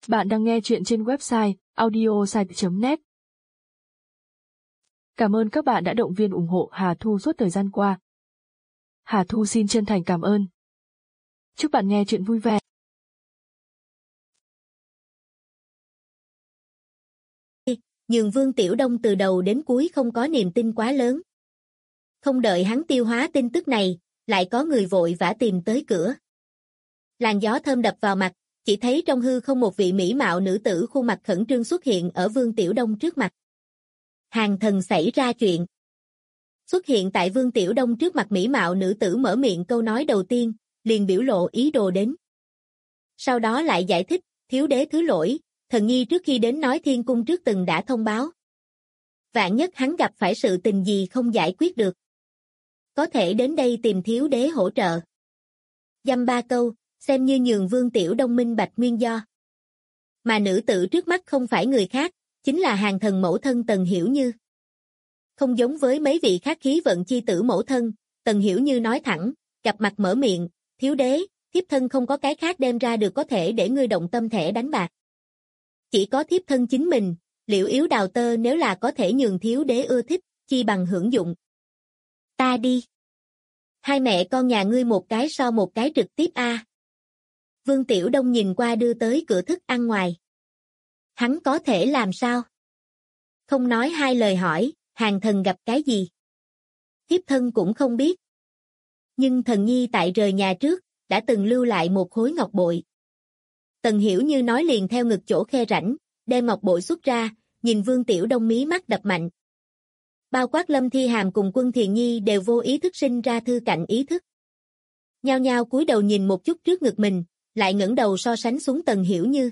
Bạn đang nghe chuyện trên website audiosite.net. Cảm ơn các bạn đã động viên ủng hộ Hà Thu suốt thời gian qua. Hà Thu xin chân thành cảm ơn. Chúc bạn nghe chuyện vui vẻ. Nhưng Vương Tiểu Đông từ đầu đến cuối không có niềm tin quá lớn. Không đợi hắn tiêu hóa tin tức này, lại có người vội vã tìm tới cửa. Làn gió thơm đập vào mặt, chỉ thấy trong hư không một vị mỹ mạo nữ tử khuôn mặt khẩn trương xuất hiện ở Vương Tiểu Đông trước mặt. Hàng thần xảy ra chuyện. Xuất hiện tại Vương Tiểu Đông trước mặt mỹ mạo nữ tử mở miệng câu nói đầu tiên, liền biểu lộ ý đồ đến. Sau đó lại giải thích, thiếu đế thứ lỗi, thần nhi trước khi đến nói Thiên Cung trước từng đã thông báo. Vạn nhất hắn gặp phải sự tình gì không giải quyết được. Có thể đến đây tìm thiếu đế hỗ trợ. Dăm ba câu, xem như nhường Vương Tiểu Đông minh bạch nguyên do. Mà nữ tử trước mắt không phải người khác, chính là hàng thần mẫu thân Tần Hiểu Như. Không giống với mấy vị khác khí vận chi tử mẫu thân, Tần Hiểu Như nói thẳng, gặp mặt mở miệng, thiếu đế, thiếp thân không có cái khác đem ra được có thể để ngươi động tâm thẻ đánh bạc. Chỉ có thiếp thân chính mình, Liễu Yếu đào tơ nếu là có thể nhường thiếu đế ưa thích, chi bằng hưởng dụng. Ta đi. Hai mẹ con nhà ngươi một cái so một cái trực tiếp a. Vương Tiểu Đông nhìn qua đưa tới cửa thức ăn ngoài. Hắn có thể làm sao? Không nói hai lời hỏi, hàng thần gặp cái gì? Thiếp thân cũng không biết. Nhưng thần nhi tại rời nhà trước, đã từng lưu lại một khối ngọc bội. Tần Hiểu Như nói liền theo ngực chỗ khe rãnh, đem ngọc bội xuất ra, nhìn Vương Tiểu Đông mí mắt đập mạnh. Bao quát Lâm Thi Hàm cùng Quân Thiền Nhi đều vô ý thức sinh ra thư cạnh ý thức. Nhao nhao cúi đầu nhìn một chút trước ngực mình, lại ngẩng đầu so sánh xuống Tần Hiểu Như.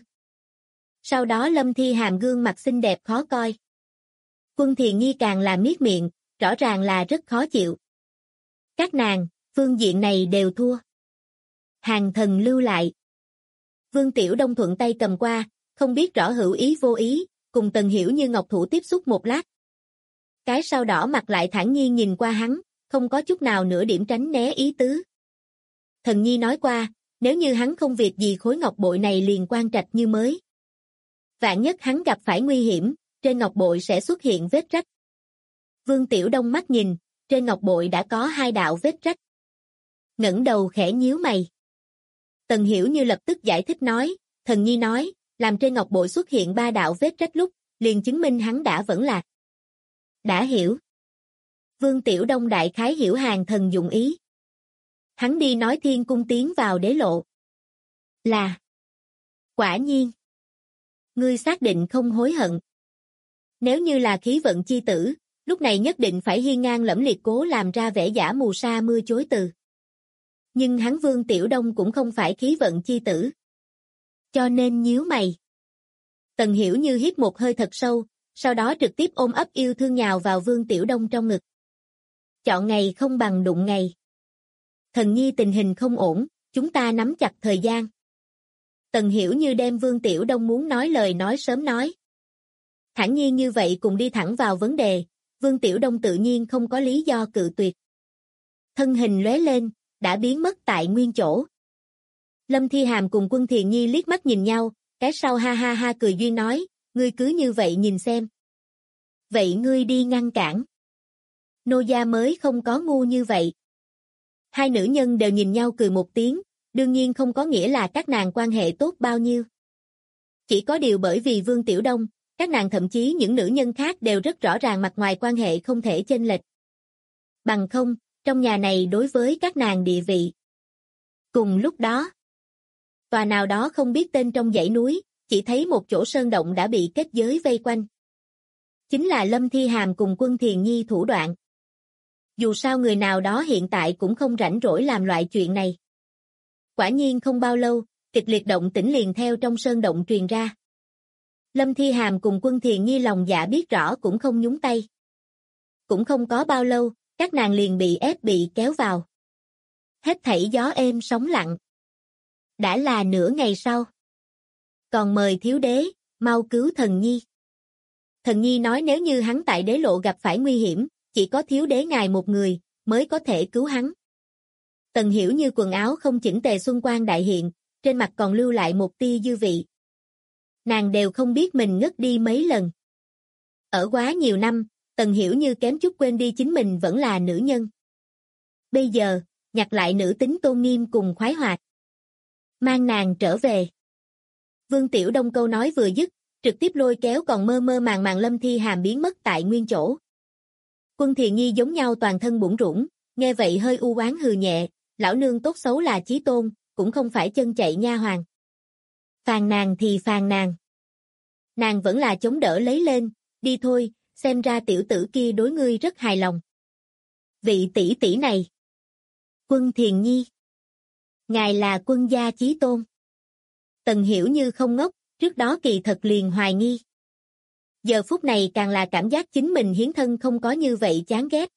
Sau đó Lâm Thi Hàm gương mặt xinh đẹp khó coi. Quân Thiền Nhi càng là miết miệng, rõ ràng là rất khó chịu. Các nàng, phương diện này đều thua. Hàng thần lưu lại. Vương Tiểu Đông thuận tay cầm qua, không biết rõ hữu ý vô ý, cùng Tần Hiểu Như ngọc thủ tiếp xúc một lát. Cái sau đỏ mặt lại thản nhiên nhìn qua hắn, không có chút nào nửa điểm tránh né ý tứ. Thần nhi nói qua, nếu như hắn không việc gì khối ngọc bội này liền quan trạch như mới. Vạn nhất hắn gặp phải nguy hiểm, trên ngọc bội sẽ xuất hiện vết rách. Vương Tiểu Đông mắt nhìn, trên ngọc bội đã có 2 đạo vết rách. Ngẩng đầu khẽ nhíu mày. Tần Hiểu Như lập tức giải thích nói, thần nhi nói, làm trên ngọc bội xuất hiện 3 đạo vết rách lúc, liền chứng minh hắn đã vẫn lạc. Đã hiểu. Vương Tiểu Đông đại khái hiểu hàng thần dụng ý. Hắn đi nói Thiên Cung tiến vào đế lộ. Là. Quả nhiên. Ngươi xác định không hối hận. Nếu như là khí vận chi tử, lúc này nhất định phải hiên ngang lẫm liệt cố làm ra vẻ giả mù sa mưa chối từ. Nhưng hắn Vương Tiểu Đông cũng không phải khí vận chi tử. Cho nên nhíu mày. Tần Hiểu Như hít một hơi thật sâu, sau đó trực tiếp ôm ấp yêu thương nhào vào Vương Tiểu Đông trong ngực. Chọn ngày không bằng đụng ngày. Thần nhi tình hình không ổn, chúng ta nắm chặt thời gian. Tần Hiểu Như đem Vương Tiểu Đông muốn nói lời nói sớm nói. Thản nhiên như vậy cùng đi thẳng vào vấn đề, Vương Tiểu Đông tự nhiên không có lý do cự tuyệt. Thân hình lóe lên, đã biến mất tại nguyên chỗ. Lâm Thi Hàm cùng Quân Thiền Nhi liếc mắt nhìn nhau, cái sau ha ha ha cười duyên nói, ngươi cứ như vậy nhìn xem. Vậy ngươi đi ngăn cản. Nô gia mới không có ngu như vậy. Hai nữ nhân đều nhìn nhau cười một tiếng, đương nhiên không có nghĩa là các nàng quan hệ tốt bao nhiêu. Chỉ có điều bởi vì Vương Tiểu Đông, các nàng thậm chí những nữ nhân khác đều rất rõ ràng mặt ngoài quan hệ không thể chênh lệch. Bằng không, trong nhà này đối với các nàng địa vị. Cùng lúc đó, tòa nào đó không biết tên trong dãy núi, chỉ thấy một chỗ sơn động đã bị kết giới vây quanh. Chính là Lâm Thi Hàm cùng Quân Thiền Nhi thủ đoạn. Dù sao người nào đó hiện tại cũng không rảnh rỗi làm loại chuyện này. Quả nhiên không bao lâu, kịch liệt động tĩnh liền theo trong sơn động truyền ra. Lâm Thi Hàm cùng Quân Thiền Nhi lòng dạ biết rõ cũng không nhúng tay. Cũng không có bao lâu, các nàng liền bị ép bị kéo vào. Hết thảy gió êm sóng lặng. Đã là nửa ngày sau. Còn mời thiếu đế, mau cứu thần nhi. Thần nhi nói nếu như hắn tại đế lộ gặp phải nguy hiểm, chỉ có thiếu đế ngài một người, mới có thể cứu hắn. Tần Hiểu Như quần áo không chỉnh tề xuân quang đại hiện, trên mặt còn lưu lại một tia dư vị. Nàng đều không biết mình ngất đi mấy lần. Ở quá nhiều năm, Tần Hiểu Như kém chút quên đi chính mình vẫn là nữ nhân. Bây giờ, nhặt lại nữ tính tôn nghiêm cùng khoái hoạt. Mang nàng trở về. Vương Tiểu Đông câu nói vừa dứt, trực tiếp lôi kéo còn mơ mơ màng màng Lâm Thi Hàm biến mất tại nguyên chỗ. Quân Thiện Nhi giống nhau toàn thân bủn rủn, nghe vậy hơi u oán hừ nhẹ, lão nương tốt xấu là chí tôn, cũng không phải chân chạy nha hoàn. Phàn nàng thì phàn nàng. Nàng vẫn là chống đỡ lấy lên, đi thôi, xem ra tiểu tử kia đối ngươi rất hài lòng. Vị tỷ tỷ này. Quân Thiền Nhi. Ngài là quân gia chí tôn. Tần Hiểu Như không ngốc, trước đó kỳ thật liền hoài nghi. Giờ phút này càng là cảm giác chính mình hiến thân không có như vậy chán ghét.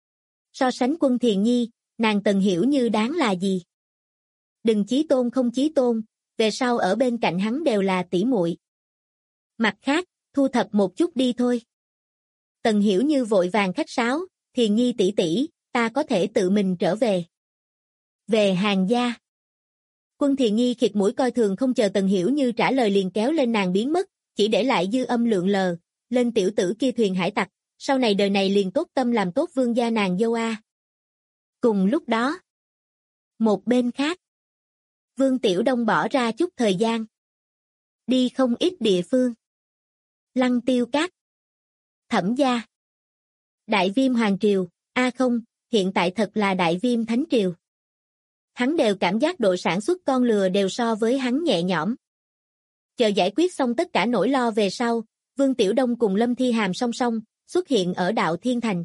So sánh Quân Thiền Nhi, nàng Tần Hiểu Như đáng là gì? Đừng chí tôn không chí tôn, về sau ở bên cạnh hắn đều là tỷ muội. Mặt khác, thu thập một chút đi thôi. Tần Hiểu Như vội vàng khách sáo, Thiền Nhi tỷ tỷ, ta có thể tự mình trở về. Về Hàng gia. Quân Thiền Nhi khịt mũi coi thường không chờ Tần Hiểu Như trả lời liền kéo lên nàng biến mất, chỉ để lại dư âm lượn lờ, lên tiểu tử kia thuyền hải tặc, sau này đời này liền tốt tâm làm tốt vương gia nàng dâu a. Cùng lúc đó, một bên khác, Vương Tiểu Đông bỏ ra chút thời gian. Đi không ít địa phương. Lăng Tiêu Các, Thẩm gia, Đại Viêm Hoàng Triều, không, hiện tại thật là Đại Viêm Thánh Triều. Hắn đều cảm giác độ sản xuất con lừa đều so với hắn nhẹ nhõm. Chờ giải quyết xong tất cả nỗi lo về sau, Vương Tiểu Đông cùng Lâm Thi Hàm song song, xuất hiện ở Đạo Thiên Thành.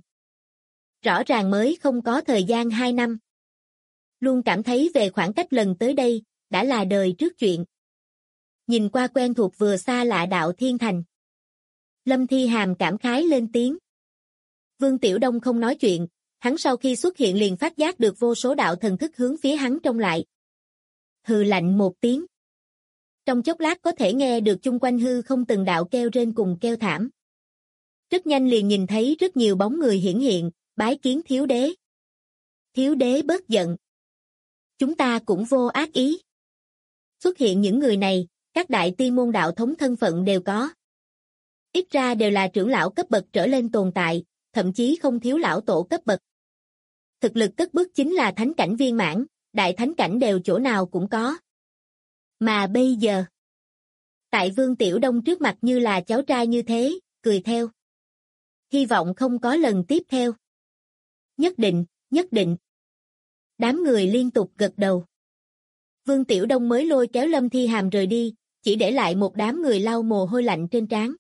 Rõ ràng mới không có thời gian 2 năm. Luôn cảm thấy về khoảng cách lần tới đây, đã là đời trước chuyện. Nhìn qua quen thuộc vừa xa lạ Đạo Thiên Thành. Lâm Thi Hàm cảm khái lên tiếng. Vương Tiểu Đông không nói chuyện, hắn sau khi xuất hiện liền phát giác được vô số đạo thần thức hướng phía hắn trông lại. Hừ lạnh một tiếng. Trong chốc lát có thể nghe được chung quanh hư không từng đạo kêu rên cùng kêu thảm. Rất nhanh liền nhìn thấy rất nhiều bóng người hiển hiện, bái kiến thiếu đế. Thiếu đế bớt giận. Chúng ta cũng vô ác ý. Xuất hiện những người này, các đại tiên môn đạo thống thân phận đều có. Ít ra đều là trưởng lão cấp bậc trở lên tồn tại, thậm chí không thiếu lão tổ cấp bậc. Thực lực cất bước chính là thánh cảnh viên mãn, đại thánh cảnh đều chỗ nào cũng có. Mà bây giờ, tại Vương Tiểu Đông trước mặt như là cháu trai như thế, cười theo. Hy vọng không có lần tiếp theo. Nhất định, nhất định. Đám người liên tục gật đầu. Vương Tiểu Đông mới lôi kéo Lâm Thi Hàm rời đi, chỉ để lại một đám người lau mồ hôi lạnh trên trán.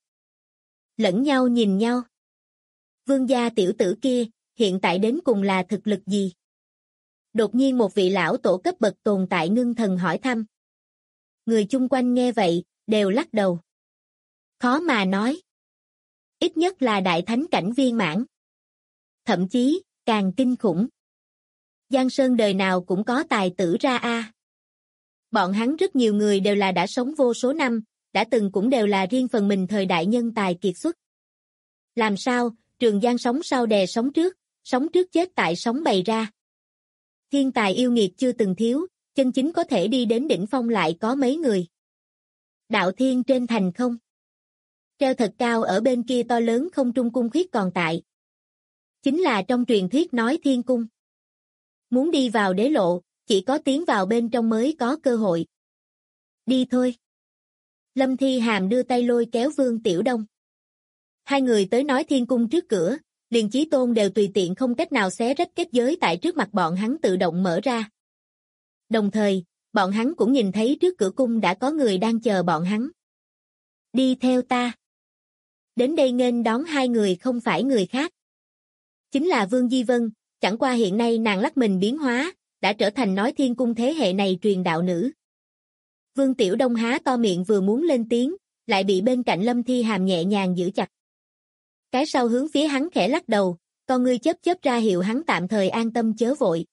Lẫn nhau nhìn nhau. Vương gia tiểu tử kia, hiện tại đến cùng là thực lực gì? Đột nhiên một vị lão tổ cấp bậc tồn tại ngưng thần hỏi thăm. Người chung quanh nghe vậy, đều lắc đầu. Khó mà nói. Ít nhất là đại thánh cảnh viên mãn. Thậm chí, càng kinh khủng. Giang Sơn đời nào cũng có tài tử ra a. Bọn hắn rất nhiều người đều là đã sống vô số năm, đã từng cũng đều là riêng phần mình thời đại nhân tài kiệt xuất. Làm sao, Trường Giang sống sau đè sống trước chết tại sống bày ra. Thiên tài yêu nghiệt chưa từng thiếu, chân chính có thể đi đến đỉnh phong lại có mấy người. Đạo Thiên trên thành không. Treo thật cao ở bên kia to lớn không trung cung khuyết còn tại. Chính là trong truyền thuyết nói thiên cung. Muốn đi vào đế lộ, chỉ có tiến vào bên trong mới có cơ hội. Đi thôi. Lâm Thi Hàm đưa tay lôi kéo Vương Tiểu Đông. Hai người tới nói thiên cung trước cửa, liền chí tôn đều tùy tiện không cách nào xé rách kết giới tại trước mặt bọn hắn tự động mở ra. Đồng thời, bọn hắn cũng nhìn thấy trước cửa cung đã có người đang chờ bọn hắn. Đi theo ta. Đến đây nghênh đón hai người không phải người khác. Chính là Vương Di Vân, chẳng qua hiện nay nàng lắc mình biến hóa, đã trở thành nói thiên cung thế hệ này truyền đạo nữ. Vương Tiểu Đông há to miệng vừa muốn lên tiếng, lại bị bên cạnh Lâm Thi Hàm nhẹ nhàng giữ chặt. Cái sau hướng phía hắn khẽ lắc đầu, con ngươi chớp chớp ra hiệu hắn tạm thời an tâm chớ vội.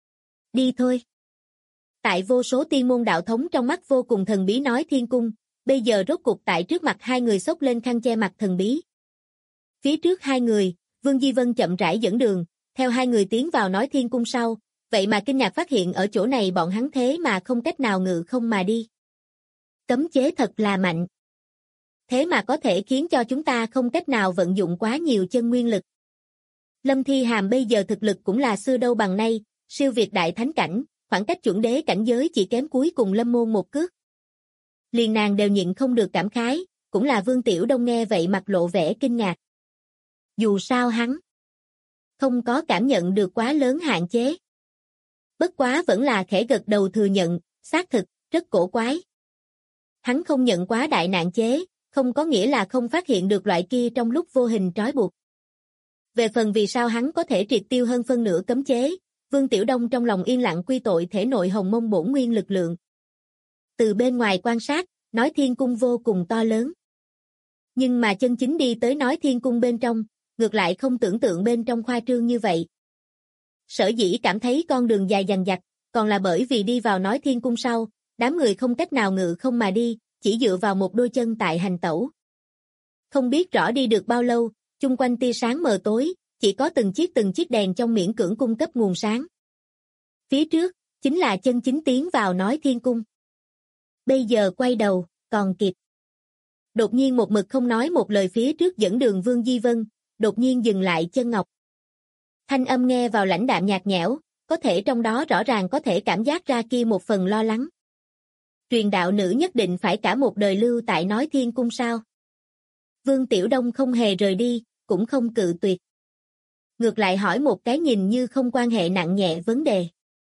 Đi thôi. Tại vô số tiên môn đạo thống trong mắt vô cùng thần bí nói thiên cung, bây giờ rốt cục tại trước mặt hai người xốc lên khăn che mặt thần bí. Phía trước hai người, Vương Di Vân chậm rãi dẫn đường, theo hai người tiến vào nói thiên cung sau, vậy mà kinh ngạc phát hiện ở chỗ này bọn hắn thế mà không cách nào ngự không mà đi. Cấm chế thật là mạnh. thế mà có thể khiến cho chúng ta không cách nào vận dụng quá nhiều chân nguyên lực. Lâm Thi Hàm bây giờ thực lực cũng là xưa đâu bằng nay, siêu việt đại thánh cảnh, khoảng cách chuẩn đế cảnh giới chỉ kém cuối cùng Lâm môn một cước. Liền nàng đều nhịn không được cảm khái, cũng là Vương Tiểu Đông nghe vậy mặt lộ vẻ kinh ngạc. Dù sao hắn không có cảm nhận được quá lớn hạn chế. Bất quá vẫn là khẽ gật đầu thừa nhận, xác thực, rất cổ quái. Hắn không nhận quá đại nạn chế, không có nghĩa là không phát hiện được loại kia trong lúc vô hình trói buộc. Về phần vì sao hắn có thể triệt tiêu hơn phân nửa cấm chế, Vương Tiểu Đông trong lòng yên lặng quy tội thể nội hồng mông bổn nguyên lực lượng. Từ bên ngoài quan sát, nói thiên cung vô cùng to lớn. Nhưng mà chân chính đi tới nói thiên cung bên trong, ngược lại không tưởng tượng bên trong khoa trương như vậy. Sở dĩ cảm thấy con đường dài dằng dặc, còn là bởi vì đi vào nói thiên cung sau, đám người không cách nào ngự không mà đi, chỉ dựa vào một đôi chân tại hành tẩu. Không biết rõ đi được bao lâu, chung quanh tia sáng mờ tối, chỉ có từng chiếc đèn trong miễn cưỡng cung cấp nguồn sáng. Phía trước, chính là chân chính tiến vào nói thiên cung. Bây giờ quay đầu, còn kịp. Đột nhiên một mực không nói một lời phía trước dẫn đường Vương Di Vân, đột nhiên dừng lại chân ngọc. Thanh âm nghe vào lãnh đạm nhạt nhẽo, có thể trong đó rõ ràng có thể cảm giác ra kia một phần lo lắng. Truyền đạo nữ nhất định phải cả một đời lưu tại nói thiên cung sao? Vương Tiểu Đông không hề rời đi, cũng không cự tuyệt. Ngược lại hỏi một cái nhìn như không quan hệ nặng nhẹ vấn đề.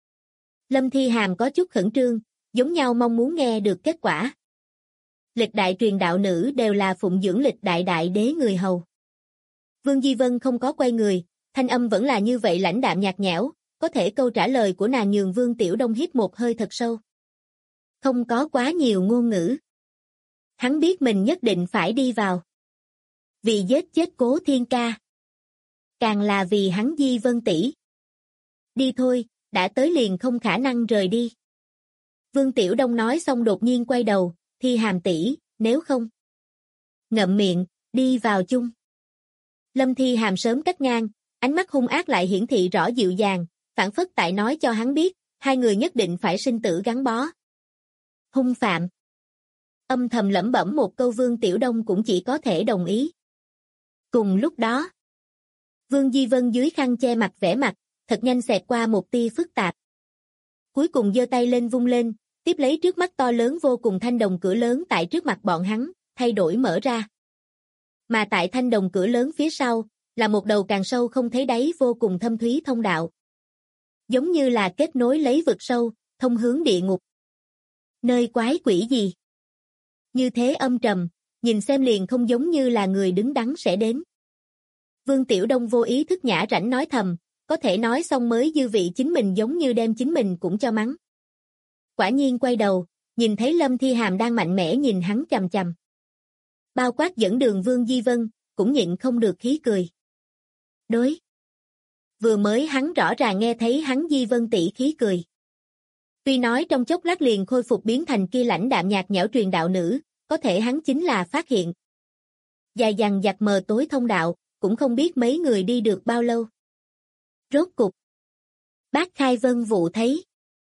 Lâm Thi Hàm có chút khẩn trương, giống nhau mong muốn nghe được kết quả. Lịch đại truyền đạo nữ đều là phụng dưỡng lịch đại đại đế người hầu. Vương Di Vân không có quay người, thanh âm vẫn là như vậy lãnh đạm nhạt nhẽo, có thể câu trả lời của nàng nhường Vương Tiểu Đông hít một hơi thật sâu. Không có quá nhiều ngôn ngữ. Hắn biết mình nhất định phải đi vào. Vì giết chết Cố Thiên Ca. Càng là vì hắn Di Vân tỷ. Đi thôi, đã tới liền không khả năng rời đi. Vương Tiểu Đông nói xong đột nhiên quay đầu, Thi Hàm tỷ, nếu không. Ngậm miệng, đi vào chung. Lâm Thi Hàm sớm cắt ngang, ánh mắt hung ác lại hiển thị rõ dịu dàng, phản phất tại nói cho hắn biết, hai người nhất định phải sinh tử gắn bó. Hung phạm. Âm thầm lẩm bẩm một câu Vương Tiểu Đông cũng chỉ có thể đồng ý. Cùng lúc đó, Vương Di Vân dưới khăn che mặt vẻ mặt, thật nhanh xẹt qua một tia phức tạp. Cuối cùng giơ tay lên vung lên, tiếp lấy trước mắt to lớn vô cùng thanh đồng cửa lớn tại trước mặt bọn hắn, thay đổi mở ra. Mà tại thanh đồng cửa lớn phía sau, là một đầu càng sâu không thấy đáy vô cùng thâm thúy thông đạo. Giống như là kết nối lấy vực sâu, thông hướng địa ngục. Nơi quái quỷ gì? Như thế âm trầm, nhìn xem liền không giống như là người đứng đắn sẽ đến. Vương Tiểu Đông vô ý thức nhã rảnh nói thầm, có thể nói xong mới dư vị chính mình giống như đem chính mình cũng cho mắng. Quả nhiên quay đầu, nhìn thấy Lâm Thi Hàm đang mạnh mẽ nhìn hắn chằm chằm. Bao quát dẫn đường Vương Di Vân, cũng nhịn không được khí cười. Đối. Vừa mới hắn rõ ràng nghe thấy hắn Di Vân tỷ khí cười. Tuy nói trong chốc lát liền khôi phục biến thành kia lãnh đạm nhạt nhẽo truyền đạo nữ, có thể hắn chính là phát hiện. Dài dằng dặc mờ tối thông đạo, cũng không biết mấy người đi được bao lâu. Rốt cục. Bác Khai Vân vụ thấy.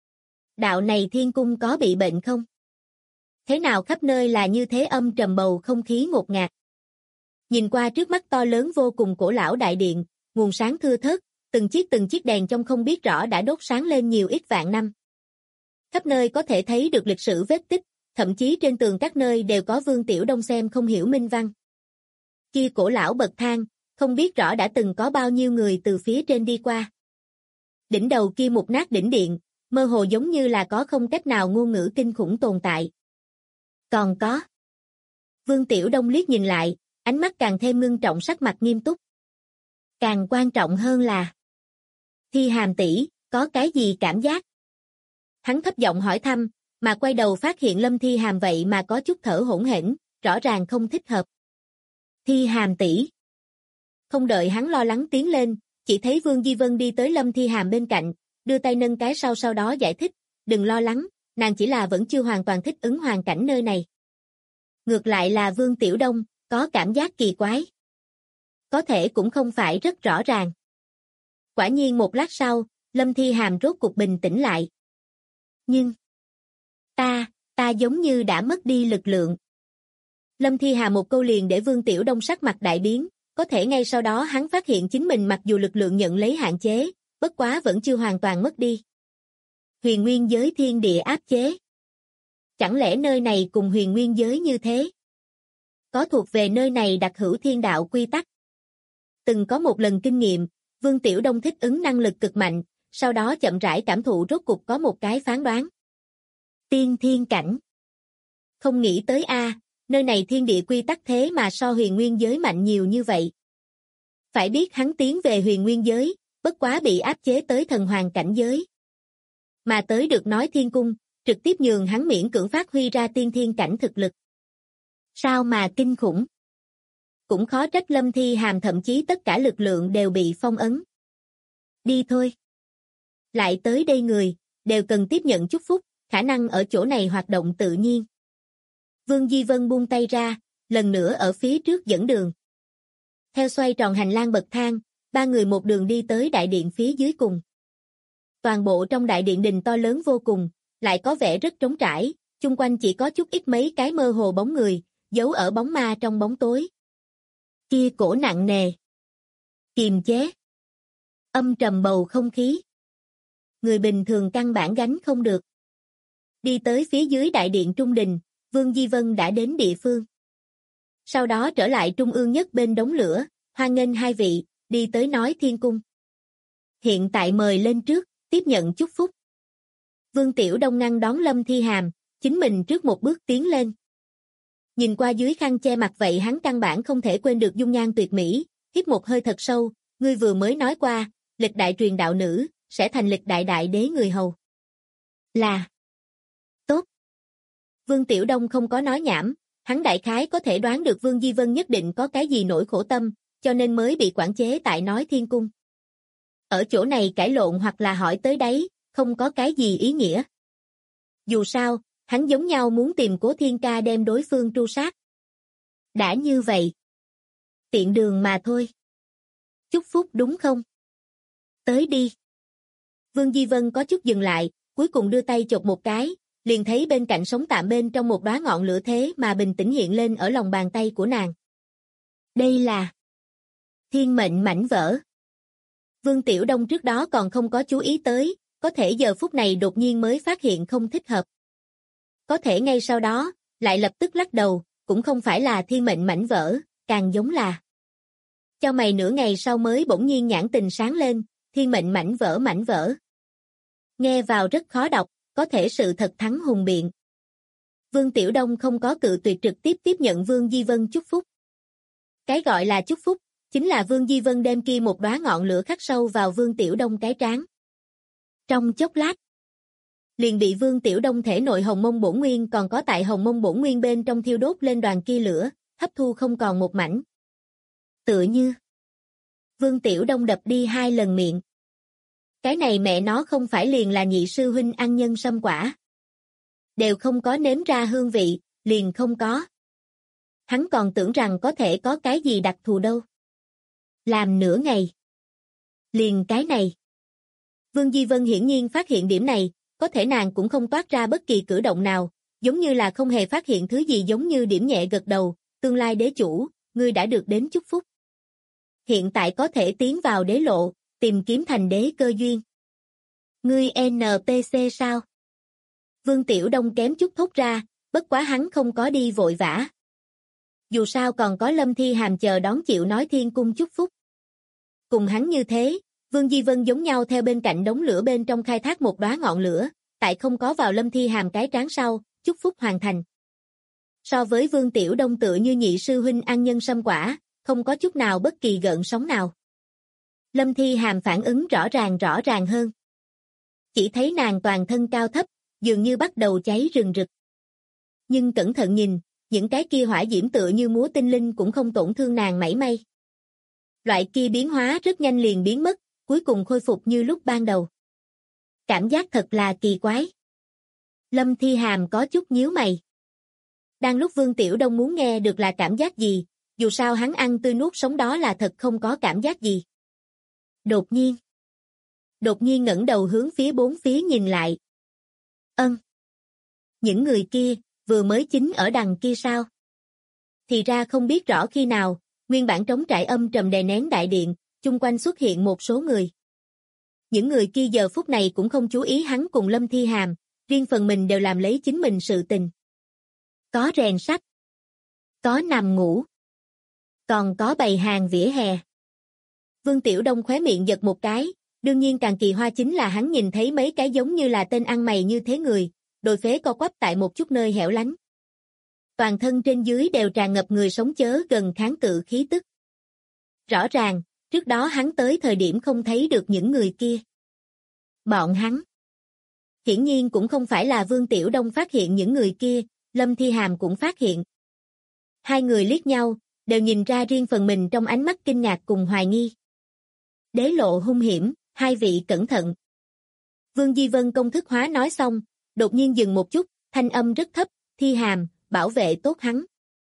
Đạo này thiên cung có bị bệnh không? Thế nào khắp nơi là như thế âm trầm bầu không khí ngột ngạt. Nhìn qua trước mắt to lớn vô cùng cổ lão đại điện, nguồn sáng thưa thớt, từng chiếc đèn trong không biết rõ đã đốt sáng lên nhiều ít vạn năm. Khắp nơi có thể thấy được lịch sử vết tích, thậm chí trên tường các nơi đều có Vương Tiểu Đông xem không hiểu minh văn. Kia cổ lão bậc thang, không biết rõ đã từng có bao nhiêu người từ phía trên đi qua. Đỉnh đầu kia mục nát đỉnh điện, mơ hồ giống như là có không cách nào ngôn ngữ kinh khủng tồn tại. Còn có. Vương Tiểu Đông liếc nhìn lại, ánh mắt càng thêm ngưng trọng sắc mặt nghiêm túc. Càng quan trọng hơn là Thi Hàm tỷ, có cái gì cảm giác? Hắn thấp giọng hỏi thăm, mà quay đầu phát hiện Lâm Thi Hàm vậy mà có chút thở hổn hển, rõ ràng không thích hợp. Thi Hàm tỷ. Không đợi hắn lo lắng tiến lên, chỉ thấy Vương Di Vân đi tới Lâm Thi Hàm bên cạnh, đưa tay nâng cái sau đó giải thích, đừng lo lắng, nàng chỉ là vẫn chưa hoàn toàn thích ứng hoàn cảnh nơi này. Ngược lại là Vương Tiểu Đông, có cảm giác kỳ quái. Có thể cũng không phải rất rõ ràng. Quả nhiên một lát sau, Lâm Thi Hàm rốt cục bình tĩnh lại. Nhưng, ta giống như đã mất đi lực lượng. Lâm Thi Hà một câu liền để Vương Tiểu Đông sắc mặt đại biến, có thể ngay sau đó hắn phát hiện chính mình mặc dù lực lượng nhận lấy hạn chế, bất quá vẫn chưa hoàn toàn mất đi. Huyền nguyên giới thiên địa áp chế. Chẳng lẽ nơi này cùng huyền nguyên giới như thế? Có thuộc về nơi này đặc hữu thiên đạo quy tắc. Từng có một lần kinh nghiệm, Vương Tiểu Đông thích ứng năng lực cực mạnh, sau đó chậm rãi cảm thụ rốt cục có một cái phán đoán. Tiên thiên cảnh. Không nghĩ tới nơi này thiên địa quy tắc thế mà so huyền nguyên giới mạnh nhiều như vậy. Phải biết hắn tiến về huyền nguyên giới, bất quá bị áp chế tới thần hoàng cảnh giới. Mà tới được nói thiên cung, trực tiếp nhường hắn miễn cưỡng phát huy ra tiên thiên cảnh thực lực. Sao mà kinh khủng? Cũng khó trách Lâm Thi Hàm thậm chí tất cả lực lượng đều bị phong ấn. Đi thôi. Lại tới đây người, đều cần tiếp nhận chúc phúc, khả năng ở chỗ này hoạt động tự nhiên. Vương Di Vân buông tay ra, lần nữa ở phía trước dẫn đường. Theo xoay tròn hành lang bậc thang, ba người một đường đi tới đại điện phía dưới cùng. Toàn bộ trong đại điện đình to lớn vô cùng, lại có vẻ rất trống trải, chung quanh chỉ có chút ít mấy cái mơ hồ bóng người, giấu ở bóng ma trong bóng tối. Kia cổ nặng nề, kiềm chế, âm trầm bầu không khí. Người bình thường căn bản gánh không được. Đi tới phía dưới đại điện trung đình, Vương Di Vân đã đến địa phương. Sau đó trở lại trung ương nhất bên đống lửa, hoan nghênh hai vị, đi tới nói thiên cung. Hiện tại mời lên trước, tiếp nhận chúc phúc. Vương Tiểu Đông ngăn đón Lâm Thi Hàm, chính mình trước một bước tiến lên. Nhìn qua dưới khăn che mặt vậy hắn căn bản không thể quên được dung nhan tuyệt mỹ, hít một hơi thật sâu, ngươi vừa mới nói qua, lịch đại truyền đạo nữ, sẽ thành lịch đại đại đế người hầu. Là tốt. Vương Tiểu Đông không có nói nhảm, hắn đại khái có thể đoán được Vương Di Vân nhất định có cái gì nỗi khổ tâm, cho nên mới bị quản chế tại nói thiên cung. Ở chỗ này cãi lộn hoặc là hỏi tới đấy, không có cái gì ý nghĩa. Dù sao, hắn giống nhau muốn tìm Cố Thiên Ca đem đối phương tru sát. Đã như vậy. Tiện đường mà thôi. Chúc phúc đúng không? Tới đi. Vương Di Vân có chút dừng lại, cuối cùng đưa tay chộp một cái, liền thấy bên cạnh sống tạm bên trong một đóa ngọn lửa thế mà bình tĩnh hiện lên ở lòng bàn tay của nàng. Đây là thiên mệnh mảnh vỡ. Vương Tiểu Đông trước đó còn không có chú ý tới, có thể giờ phút này đột nhiên mới phát hiện không thích hợp. Có thể ngay sau đó, lại lập tức lắc đầu, cũng không phải là thiên mệnh mảnh vỡ, càng giống là. Cho mày nửa ngày sau mới bỗng nhiên nhãn tình sáng lên, thiên mệnh mảnh vỡ mảnh vỡ. Nghe vào rất khó đọc, có thể sự thật thắng hùng biện. Vương Tiểu Đông không có cự tuyệt trực tiếp tiếp nhận Vương Di Vân chúc phúc. Cái gọi là chúc phúc, chính là Vương Di Vân đem kia một đóa ngọn lửa khắc sâu vào Vương Tiểu Đông cái trán. Trong chốc lát, liền bị Vương Tiểu Đông thể nội hồng mông bổn nguyên còn có tại hồng mông bổn nguyên bên trong thiêu đốt lên đoàn kia lửa, hấp thu không còn một mảnh. Tựa như Vương Tiểu Đông đập đi 2 lần miệng. Cái này mẹ nó không phải liền là nhị sư huynh ăn nhân sâm quả. Đều không có nếm ra hương vị, liền không có. Hắn còn tưởng rằng có thể có cái gì đặc thù đâu. Làm nửa ngày. Liền cái này. Vương Di Vân hiển nhiên phát hiện điểm này, có thể nàng cũng không toát ra bất kỳ cử động nào, giống như là không hề phát hiện thứ gì giống như điểm nhẹ gật đầu, tương lai đế chủ, ngươi đã được đến chúc phúc. Hiện tại có thể tiến vào đế lộ, tìm kiếm thành đế cơ duyên. Ngươi NPC sao? Vương Tiểu Đông kém chút thốt ra, bất quá hắn không có đi vội vã. Dù sao còn có Lâm Thi Hàm chờ đón chịu nói thiên cung chúc phúc. Cùng hắn như thế, Vương Di Vân giống nhau theo bên cạnh đống lửa bên trong khai thác một đóa ngọn lửa, tại không có vào Lâm Thi Hàm cái trán sau, chúc phúc hoàn thành. So với Vương Tiểu Đông tựa như nhị sư huynh ăn nhân sâm quả, không có chút nào bất kỳ gợn sóng nào. Lâm Thi Hàm phản ứng rõ ràng hơn. Chỉ thấy nàng toàn thân cao thấp, dường như bắt đầu cháy rừng rực. Nhưng cẩn thận nhìn, những cái kia hỏa diễm tựa như múa tinh linh cũng không tổn thương nàng mảy may. Loại kia biến hóa rất nhanh liền biến mất, cuối cùng khôi phục như lúc ban đầu. Cảm giác thật là kỳ quái. Lâm Thi Hàm có chút nhíu mày. Đang lúc Vương Tiểu Đông muốn nghe được là cảm giác gì, dù sao hắn ăn tươi nuốt sống đó là thật không có cảm giác gì. Đột nhiên ngẩng đầu hướng phía bốn phía nhìn lại. Những người kia, vừa mới chính ở đằng kia sao? Thì ra không biết rõ khi nào, nguyên bản trống trải âm trầm đè nén đại điện, chung quanh xuất hiện một số người. Những người kia giờ phút này cũng không chú ý hắn cùng Lâm Thi Hàm, riêng phần mình đều làm lấy chính mình sự tình. Có rèn sắt, có nằm ngủ, còn có bày hàng vỉa hè. Vương Tiểu Đông khóe miệng giật một cái, đương nhiên càng kỳ hoa chính là hắn nhìn thấy mấy cái giống như là tên ăn mày như thế người, đồi phế co quắp tại một chút nơi hẻo lánh. Toàn thân trên dưới đều tràn ngập người sống chớ gần kháng cự khí tức. Rõ ràng, trước đó hắn tới thời điểm không thấy được những người kia. Bọn hắn hiển nhiên cũng không phải là Vương Tiểu Đông phát hiện những người kia, Lâm Thi Hàm cũng phát hiện. Hai người liếc nhau, đều nhìn ra riêng phần mình trong ánh mắt kinh ngạc cùng hoài nghi. Đế lộ hung hiểm, hai vị cẩn thận. Vương Di Vân công thức hóa nói xong, đột nhiên dừng một chút, thanh âm rất thấp, Thi Hàm, bảo vệ tốt hắn.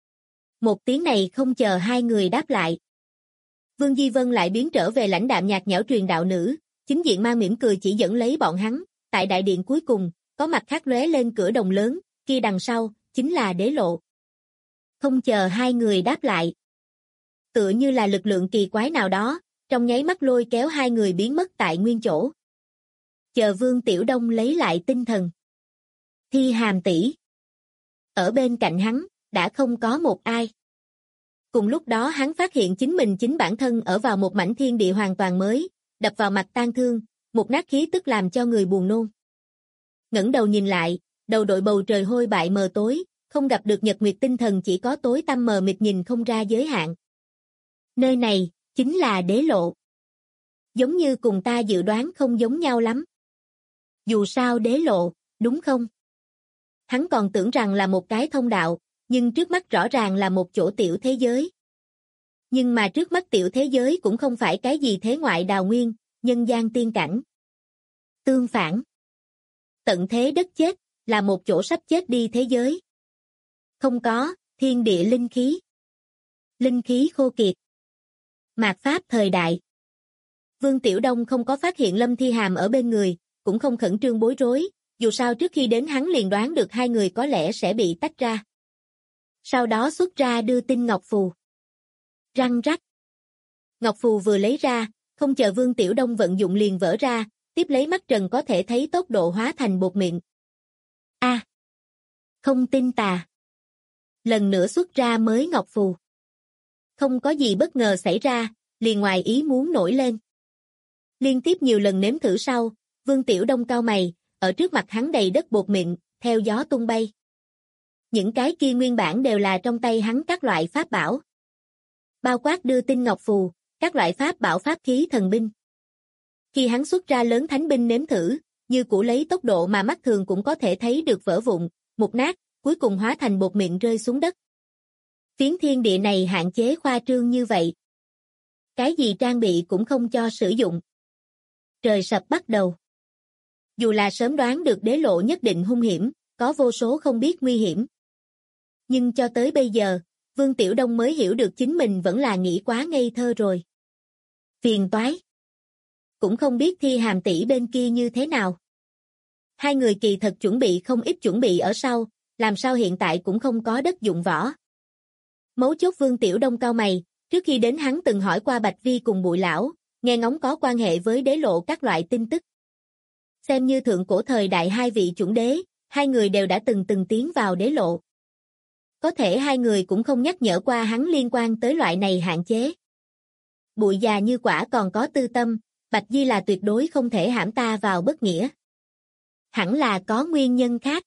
Một tiếng này không chờ hai người đáp lại. Vương Di Vân lại biến trở về lãnh đạm nhạt nhẽo truyền đạo nữ, chính diện mang mỉm cười chỉ dẫn lấy bọn hắn, tại đại điện cuối cùng, có mặt khác lóe lên cửa đồng lớn, kia đằng sau, chính là đế lộ. Không chờ hai người đáp lại. Tựa như là lực lượng kỳ quái nào đó, trong nháy mắt lôi kéo hai người biến mất tại nguyên chỗ. Chờ Vương Tiểu Đông lấy lại tinh thần. Thi Hàm tỷ. Ở bên cạnh hắn, đã không có một ai. Cùng lúc đó hắn phát hiện chính mình chính bản thân ở vào một mảnh thiên địa hoàn toàn mới, đập vào mặt tan thương, một nát khí tức làm cho người buồn nôn. Ngẩng đầu nhìn lại, đầu đội bầu trời hôi bại mờ tối, không gặp được nhật nguyệt tinh thần chỉ có tối tăm mờ mịt nhìn không ra giới hạn. Nơi này, chính là đế lộ. Giống như cùng ta dự đoán không giống nhau lắm. Dù sao đế lộ, đúng không? Hắn còn tưởng rằng là một cái thông đạo, nhưng trước mắt rõ ràng là một chỗ tiểu thế giới. Nhưng mà trước mắt tiểu thế giới cũng không phải cái gì thế ngoại đào nguyên, nhân gian tiên cảnh. Tương phản, tận thế đất chết, là một chỗ sắp chết đi thế giới. Không có, thiên địa linh khí. Linh khí khô kiệt. Mạt Pháp thời đại. Vương Tiểu Đông không có phát hiện Lâm Thi Hàm ở bên người, cũng không khẩn trương bối rối, dù sao trước khi đến hắn liền đoán được hai người có lẽ sẽ bị tách ra. Sau đó xuất ra đưa tin ngọc phù. Răng rắc. Ngọc phù vừa lấy ra, không chờ Vương Tiểu Đông vận dụng liền vỡ ra, tiếp lấy mắt trần có thể thấy tốc độ hóa thành bột mịn. A, không tin tà. Lần nữa xuất ra mới ngọc phù. Không có gì bất ngờ xảy ra, liền ngoài ý muốn nổi lên. Liên tiếp nhiều lần nếm thử sau, Vương Tiểu Đông cau mày, ở trước mặt hắn đầy đất bột mịn, theo gió tung bay. Những cái kia nguyên bản đều là trong tay hắn các loại pháp bảo. Bao quát đưa tin ngọc phù, các loại pháp bảo pháp khí thần binh. Khi hắn xuất ra lớn thánh binh nếm thử, như cũ lấy tốc độ mà mắt thường cũng có thể thấy được vỡ vụn, mục nát, cuối cùng hóa thành bột mịn rơi xuống đất. Phiến thiên địa này hạn chế khoa trương như vậy. Cái gì trang bị cũng không cho sử dụng. Trời sập bắt đầu. Dù là sớm đoán được đế lộ nhất định hung hiểm, có vô số không biết nguy hiểm. Nhưng cho tới bây giờ, Vương Tiểu Đông mới hiểu được chính mình vẫn là nghĩ quá ngây thơ rồi. Phiền toái. Cũng không biết Thi Hàm tỷ bên kia như thế nào. Hai người kỳ thật chuẩn bị không ít chuẩn bị ở sau, làm sao hiện tại cũng không có đất dụng võ. Mấu chốt Vương Tiểu Đông cau mày, trước khi đến hắn từng hỏi qua Bạch Vi cùng Bụi Lão, nghe ngóng có quan hệ với đế lộ các loại tin tức. Xem như thượng cổ thời đại hai vị chuẩn đế, hai người đều đã từng tiến vào đế lộ. Có thể hai người cũng không nhắc nhở qua hắn liên quan tới loại này hạn chế. Bụi già như quả còn có tư tâm, Bạch Di là tuyệt đối không thể hãm ta vào bất nghĩa. Hẳn là có nguyên nhân khác.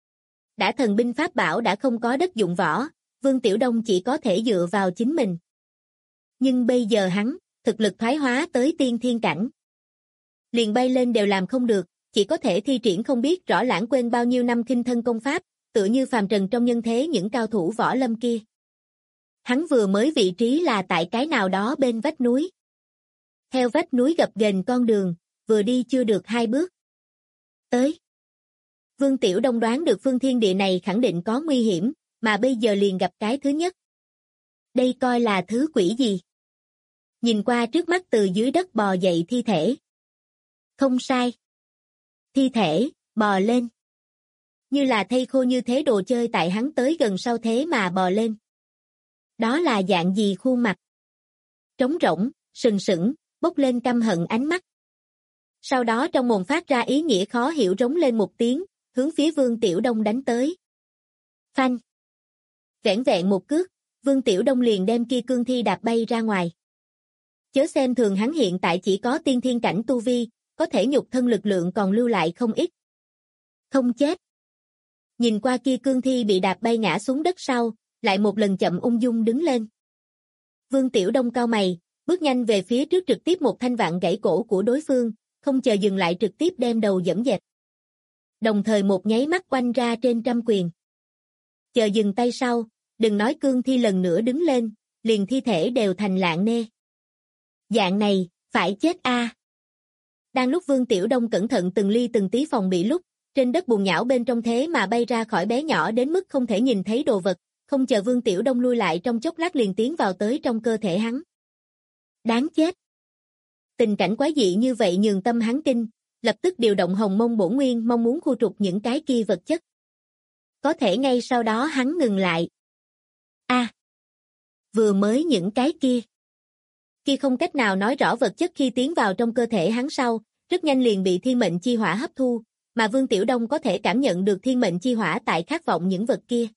Đã thần binh pháp bảo đã không có đất dụng võ, Vương Tiểu Đông chỉ có thể dựa vào chính mình. Nhưng bây giờ hắn, thực lực thoái hóa tới tiên thiên cảnh. Liền bay lên đều làm không được, chỉ có thể thi triển không biết rõ lãng quên bao nhiêu năm kinh thân công pháp, tựa như phàm trần trong nhân thế những cao thủ võ lâm kia. Hắn vừa mới vị trí là tại cái nào đó bên vách núi. Theo vách núi gập ghềnh con đường, vừa đi chưa được 2 bước. Tới. Vương Tiểu Đông đoán được phương thiên địa này khẳng định có nguy hiểm, mà bây giờ liền gặp cái thứ nhất. Đây coi là thứ quỷ gì? Nhìn qua trước mắt từ dưới đất bò dậy thi thể. Không sai. Thi thể, bò lên. Như là thây khô như thế đồ chơi tại hắn tới gần sau thế mà bò lên. Đó là dạng gì khuôn mặt? Trống rỗng, sừng sững, bốc lên căm hận ánh mắt. Sau đó trong mồm phát ra ý nghĩa khó hiểu rống lên một tiếng, hướng phía Vương Tiểu Đông đánh tới. Phanh! Vẻn vẹn một cước, Vương Tiểu Đông liền đem kia cương thi đạp bay ra ngoài. Chớ xem thường hắn hiện tại chỉ có tiên thiên cảnh tu vi, có thể nhục thân lực lượng còn lưu lại không ít. Không chết. Nhìn qua kia cương thi bị đạp bay ngã xuống đất sau, lại một lần chậm ung dung đứng lên. Vương Tiểu Đông cau mày, bước nhanh về phía trước trực tiếp một thanh vạn gãy cổ của đối phương, không chờ dừng lại trực tiếp đem đầu dẫm dẹp. Đồng thời một nháy mắt quanh ra trên trăm quyền. Chờ dừng tay sau, đừng nói cương thi lần nữa đứng lên, liền thi thể đều thành lạng nê. Dạng này, phải chết a. Đang lúc Vương Tiểu Đông cẩn thận từng ly từng tí phòng bị lúc, trên đất bùn nhão bên trong thế mà bay ra khỏi bé nhỏ đến mức không thể nhìn thấy đồ vật, không chờ Vương Tiểu Đông lui lại trong chốc lát liền tiến vào tới trong cơ thể hắn. Đáng chết. Tình cảnh quái dị như vậy nhường tâm hắn kinh, lập tức điều động hồng mông bổn nguyên mong muốn khu trục những cái kia vật chất. Có thể ngay sau đó hắn ngừng lại. Vừa mới những cái kia. Kia không cách nào nói rõ vật chất khi tiến vào trong cơ thể hắn sau, rất nhanh liền bị thiên mệnh chi hỏa hấp thu, mà Vương Tiểu Đông có thể cảm nhận được thiên mệnh chi hỏa tại khát vọng những vật kia.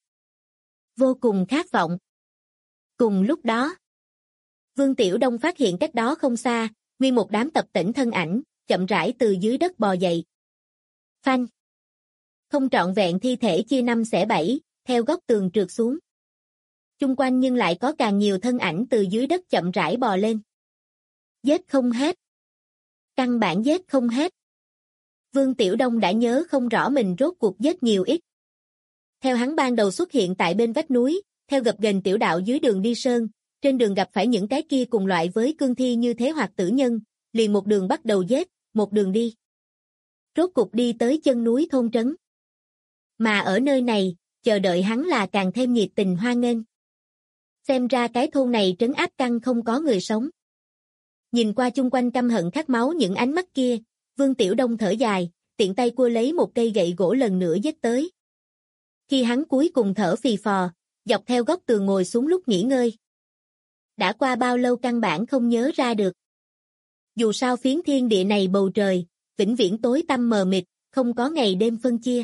Vô cùng khát vọng. Cùng lúc đó, Vương Tiểu Đông phát hiện cách đó không xa, nguyên một đám tập tễnh thân ảnh, chậm rãi từ dưới đất bò dậy. Phanh. Không trọn vẹn thi thể chia 5 xẻ 7, theo góc tường trượt xuống. Chung quanh nhưng lại có càng nhiều thân ảnh từ dưới đất chậm rãi bò lên. Giết không hết. Căn bản giết không hết. Vương Tiểu Đông đã nhớ không rõ mình rốt cuộc giết nhiều ít. Theo hắn ban đầu xuất hiện tại bên vách núi, theo gập ghềnh tiểu đạo dưới đường đi sơn, trên đường gặp phải những cái kia cùng loại với cương thi như thế hoặc tử nhân, liền một đường bắt đầu giết, một đường đi. Rốt cuộc đi tới chân núi thôn trấn. Mà ở nơi này, chờ đợi hắn là càng thêm nhiệt tình hoan nghênh. Xem ra cái thôn này trấn áp căn không có người sống. Nhìn qua chung quanh căm hận khát máu những ánh mắt kia, Vương Tiểu Đông thở dài, tiện tay cua lấy một cây gậy gỗ lần nữa giết tới. Khi hắn cuối cùng thở phì phò, dọc theo góc tường ngồi xuống lúc nghỉ ngơi. Đã qua bao lâu căn bản không nhớ ra được. Dù sao phiến thiên địa này bầu trời, vĩnh viễn tối tăm mờ mịt, không có ngày đêm phân chia.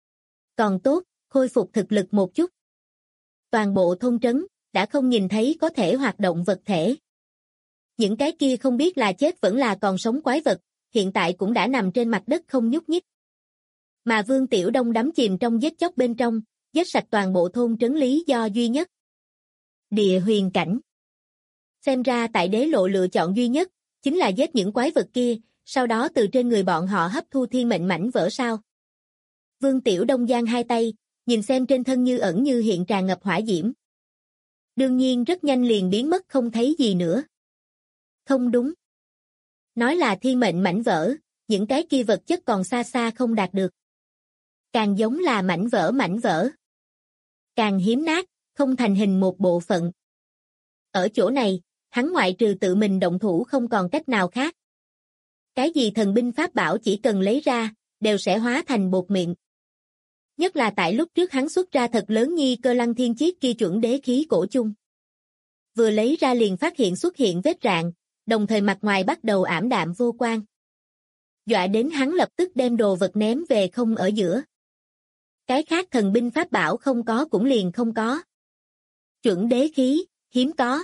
Còn tốt, khôi phục thực lực một chút. Toàn bộ thôn trấn, đã không nhìn thấy có thể hoạt động vật thể. Những cái kia không biết là chết vẫn là còn sống quái vật, hiện tại cũng đã nằm trên mặt đất không nhúc nhích. Mà Vương Tiểu Đông đắm chìm trong giết chóc bên trong, giết sạch toàn bộ thôn trấn lý do duy nhất. Địa huyền cảnh. Xem ra tại đế lộ lựa chọn duy nhất, chính là giết những quái vật kia, sau đó từ trên người bọn họ hấp thu thiên mệnh mảnh vỡ sao. Vương Tiểu Đông giang hai tay, nhìn xem trên thân như ẩn như hiện tràn ngập hỏa diễm. Đương nhiên rất nhanh liền biến mất không thấy gì nữa. Không đúng. Nói là thiên mệnh mảnh vỡ, những cái kia vật chất còn xa xa không đạt được. Càng giống là mảnh vỡ. Càng hiếm nát, không thành hình một bộ phận. Ở chỗ này, hắn ngoại trừ tự mình động thủ không còn cách nào khác. Cái gì thần binh pháp bảo chỉ cần lấy ra, đều sẽ hóa thành bột mịn. Nhất là tại lúc trước hắn xuất ra thật lớn nhi cơ lăng thiên chiết kia chuẩn đế khí cổ chung. Vừa lấy ra liền phát hiện xuất hiện vết rạn, đồng thời mặt ngoài bắt đầu ảm đạm vô quang. Dọa đến hắn lập tức đem đồ vật ném về không ở giữa. Cái khác thần binh pháp bảo không có cũng liền không có. Chuẩn đế khí, hiếm có.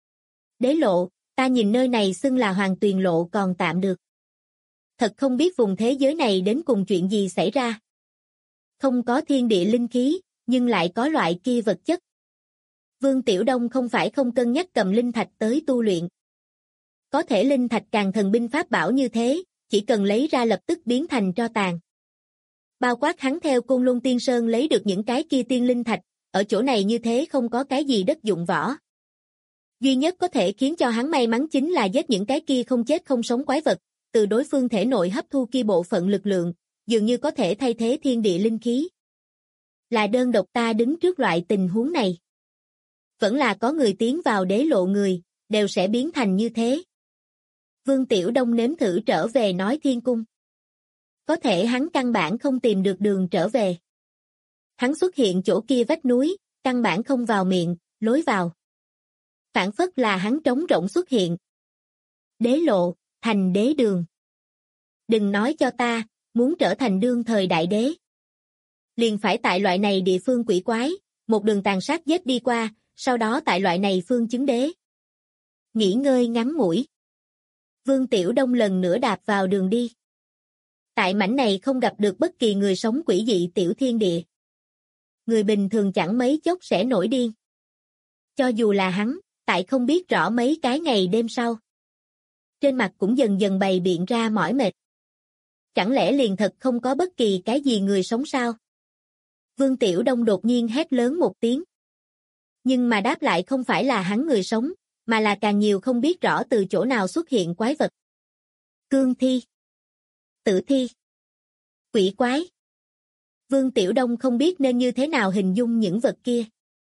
Đế lộ, ta nhìn nơi này xưng là Hoàng Tuyền lộ còn tạm được. Thật không biết vùng thế giới này đến cùng chuyện gì xảy ra. Không có thiên địa linh khí, nhưng lại có loại kia vật chất. Vương Tiểu Đông không phải không cân nhắc cầm linh thạch tới tu luyện. Có thể linh thạch càng thần binh pháp bảo như thế, chỉ cần lấy ra lập tức biến thành tro tàn. Bao quát hắn theo Côn Luân Tiên Sơn lấy được những cái kia tiên linh thạch, ở chỗ này như thế không có cái gì đất dụng võ. Duy nhất có thể khiến cho hắn may mắn chính là giết những cái kia không chết không sống quái vật, từ đối phương thể nội hấp thu kia bộ phận lực lượng, dường như có thể thay thế thiên địa linh khí. Là đơn độc ta đứng trước loại tình huống này. Vẫn là có người tiến vào đế lộ người, đều sẽ biến thành như thế. Vương Tiểu Đông nếm thử trở về nói thiên cung. Có thể hắn căn bản không tìm được đường trở về. Hắn xuất hiện chỗ kia vách núi, căn bản không vào miệng, lối vào. Phản phất là hắn trống rỗng xuất hiện. Đế lộ, thành đế đường. Đừng nói cho ta, muốn trở thành đương thời đại đế. Liền phải tại loại này địa phương quỷ quái, một đường tàn sát giết đi qua, sau đó tại loại này phương chứng đế. Nghỉ ngơi ngắn ngủi. Vương Tiểu Đông lần nữa đạp vào đường đi. Tại mảnh này không gặp được bất kỳ người sống quỷ dị tiểu thiên địa. Người bình thường chẳng mấy chốc sẽ nổi điên. Cho dù là hắn, tại không biết rõ mấy cái ngày đêm sau. Trên mặt cũng dần dần bày biện ra mỏi mệt. Chẳng lẽ liền thật không có bất kỳ cái gì người sống sao? Vương Tiểu Đông đột nhiên hét lớn một tiếng. Nhưng mà đáp lại không phải là hắn người sống, mà là càng nhiều không biết rõ từ chỗ nào xuất hiện quái vật. Cương thi, tử thi, quỷ quái. Vương Tiểu Đông không biết nên như thế nào hình dung những vật kia.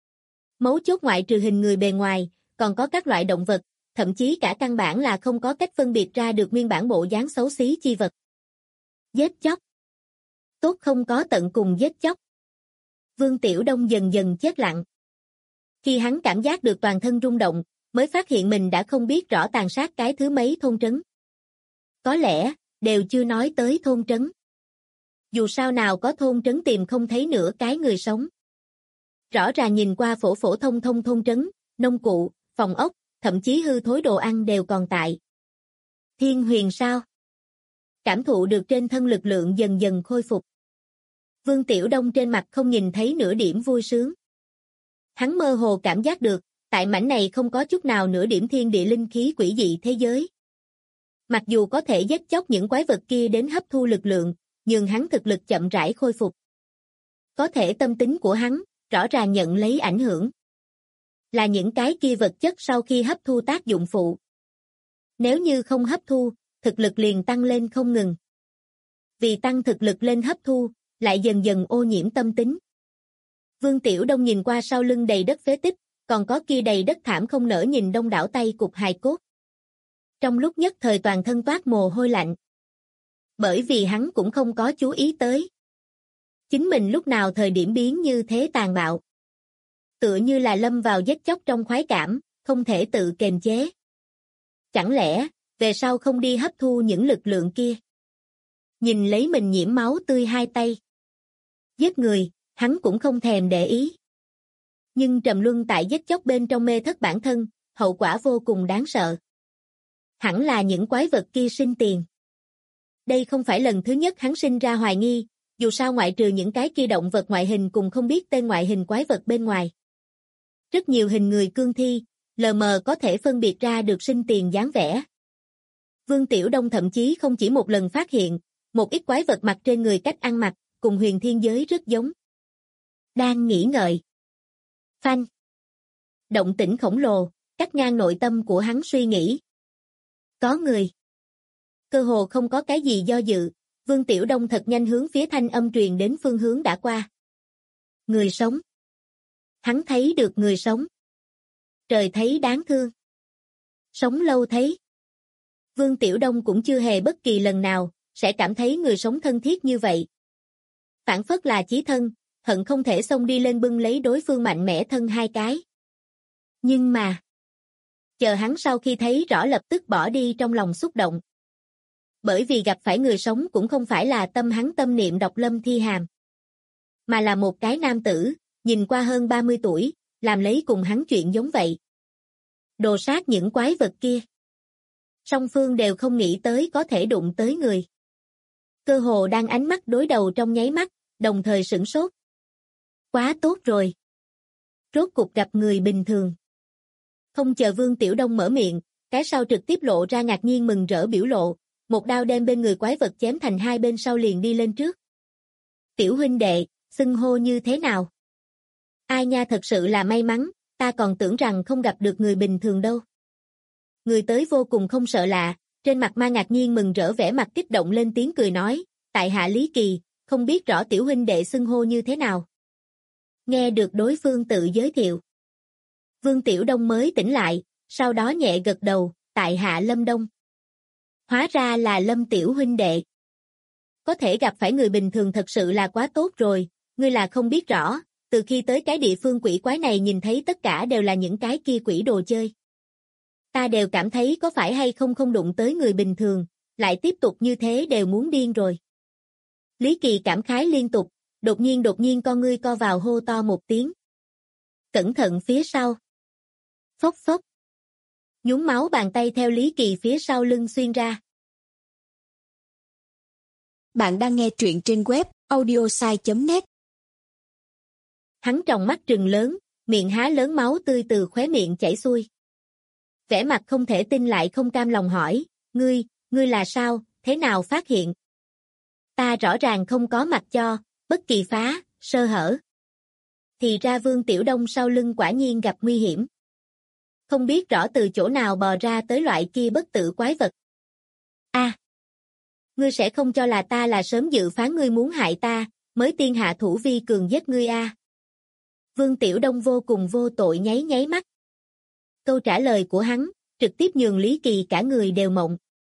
Mấu chốt ngoại trừ hình người bề ngoài, còn có các loại động vật, thậm chí cả căn bản là không có cách phân biệt ra được nguyên bản bộ dáng xấu xí chi vật. Giết chóc. Tốt không có tận cùng giết chóc. Vương Tiểu Đông dần dần chết lặng. Khi hắn cảm giác được toàn thân rung động, mới phát hiện mình đã không biết rõ tàn sát cái thứ mấy thôn trấn. Có lẽ, đều chưa nói tới thôn trấn. Dù sao nào có thôn trấn tìm không thấy nửa cái người sống. Rõ ràng nhìn qua phổ phổ thông thông thôn trấn, nông cụ, phòng ốc, thậm chí hư thối đồ ăn đều còn tại. Thiên huyền sao? Cảm thụ được trên thân lực lượng dần dần khôi phục. Vương Tiểu Đông trên mặt không nhìn thấy nửa điểm vui sướng. Hắn mơ hồ cảm giác được, tại mảnh này không có chút nào nửa điểm thiên địa linh khí quỷ dị thế giới. Mặc dù có thể giết chóc những quái vật kia đến hấp thu lực lượng, nhưng hắn thực lực chậm rãi khôi phục. Có thể tâm tính của hắn, rõ ràng nhận lấy ảnh hưởng. Là những cái kia vật chất sau khi hấp thu tác dụng phụ. Nếu như không hấp thu, thực lực liền tăng lên không ngừng. Vì tăng thực lực lên hấp thu, lại dần dần ô nhiễm tâm tính. Vương Tiểu Đông nhìn qua sau lưng đầy đất phế tích, còn có kia đầy đất thảm không nỡ nhìn đông đảo tay cục hài cốt. Trong lúc nhất thời toàn thân toát mồ hôi lạnh. Bởi vì hắn cũng không có chú ý tới. Chính mình lúc nào thời điểm biến như thế tàn bạo. Tựa như là lâm vào giết chóc trong khoái cảm, không thể tự kềm chế. Chẳng lẽ, về sau không đi hấp thu những lực lượng kia? Nhìn lấy mình nhiễm máu tươi hai tay. Giết người, hắn cũng không thèm để ý. Nhưng trầm luân tại giết chóc bên trong mê thất bản thân, hậu quả vô cùng đáng sợ. Hẳn là những quái vật kia sinh tiền. Đây không phải lần thứ nhất hắn sinh ra hoài nghi, dù sao ngoại trừ những cái kia động vật ngoại hình cùng không biết tên ngoại hình quái vật bên ngoài. Rất nhiều hình người cương thi, lờ mờ có thể phân biệt ra được sinh tiền dáng vẻ. Vương Tiểu Đông thậm chí không chỉ một lần phát hiện, một ít quái vật mặc trên người cách ăn mặc, cùng huyền thiên giới rất giống. Đang nghĩ ngợi. Phanh. Động tĩnh khổng lồ, cắt ngang nội tâm của hắn suy nghĩ. Có người. Cơ hồ không có cái gì do dự, Vương Tiểu Đông thật nhanh hướng phía thanh âm truyền đến phương hướng đã qua. Người sống. Hắn thấy được người sống. Trời thấy đáng thương. Sống lâu thấy. Vương Tiểu Đông cũng chưa hề bất kỳ lần nào, sẽ cảm thấy người sống thân thiết như vậy. Phản phất là chí thân, hận không thể xông đi lên bưng lấy đối phương mạnh mẽ thân hai cái. Nhưng mà, chờ hắn sau khi thấy rõ lập tức bỏ đi trong lòng xúc động. Bởi vì gặp phải người sống cũng không phải là tâm hắn tâm niệm độc lâm thi hàm. Mà là một cái nam tử, nhìn qua hơn 30 tuổi, làm lấy cùng hắn chuyện giống vậy. Đồ sát những quái vật kia. Song phương đều không nghĩ tới có thể đụng tới người. Cơ hồ đang ánh mắt đối đầu trong nháy mắt, đồng thời sửng sốt. Quá tốt rồi. Rốt cục gặp người bình thường. Không chờ Vương Tiểu Đông mở miệng, cái sau trực tiếp lộ ra ngạc nhiên mừng rỡ biểu lộ, một đao đem bên người quái vật chém thành hai bên sau liền đi lên trước. Tiểu huynh đệ, xưng hô như thế nào? Ai nha, thật sự là may mắn, ta còn tưởng rằng không gặp được người bình thường đâu. Người tới vô cùng không sợ lạ, trên mặt mang ngạc nhiên mừng rỡ vẻ mặt kích động lên tiếng cười nói, tại hạ Lý Kỳ, không biết rõ tiểu huynh đệ xưng hô như thế nào. Nghe được đối phương tự giới thiệu. Vương Tiểu Đông mới tỉnh lại, sau đó nhẹ gật đầu, tại hạ Lâm Đông. Hóa ra là Lâm tiểu huynh đệ. Có thể gặp phải người bình thường thật sự là quá tốt rồi, ngươi là không biết rõ, từ khi tới cái địa phương quỷ quái này nhìn thấy tất cả đều là những cái kia quỷ đồ chơi. Ta đều cảm thấy có phải hay không không đụng tới người bình thường, lại tiếp tục như thế đều muốn điên rồi. Lý Kỳ cảm khái liên tục, đột nhiên con ngươi co vào hô to một tiếng. Cẩn thận phía sau. Phốc phốc. Nhúng máu bàn tay theo Lý Kỳ phía sau lưng xuyên ra. Bạn đang nghe truyện trên web audiosai.net. Hắn tròng mắt trừng lớn, miệng há lớn máu tươi từ khóe miệng chảy xuôi. Vẻ mặt không thể tin lại không cam lòng hỏi, ngươi là sao, thế nào phát hiện? Ta rõ ràng không có mặt cho, bất kỳ phá, sơ hở. Thì ra Vương Tiểu Đông sau lưng quả nhiên gặp nguy hiểm. Không biết rõ từ chỗ nào bò ra tới loại kia bất tử quái vật. Ngươi sẽ không cho là ta là sớm dự phán ngươi muốn hại ta, mới tiên hạ thủ vi cường giết ngươi a. Vương Tiểu Đông vô cùng vô tội nháy mắt. Câu trả lời của hắn, trực tiếp nhường Lý Kỳ cả người đều mộng.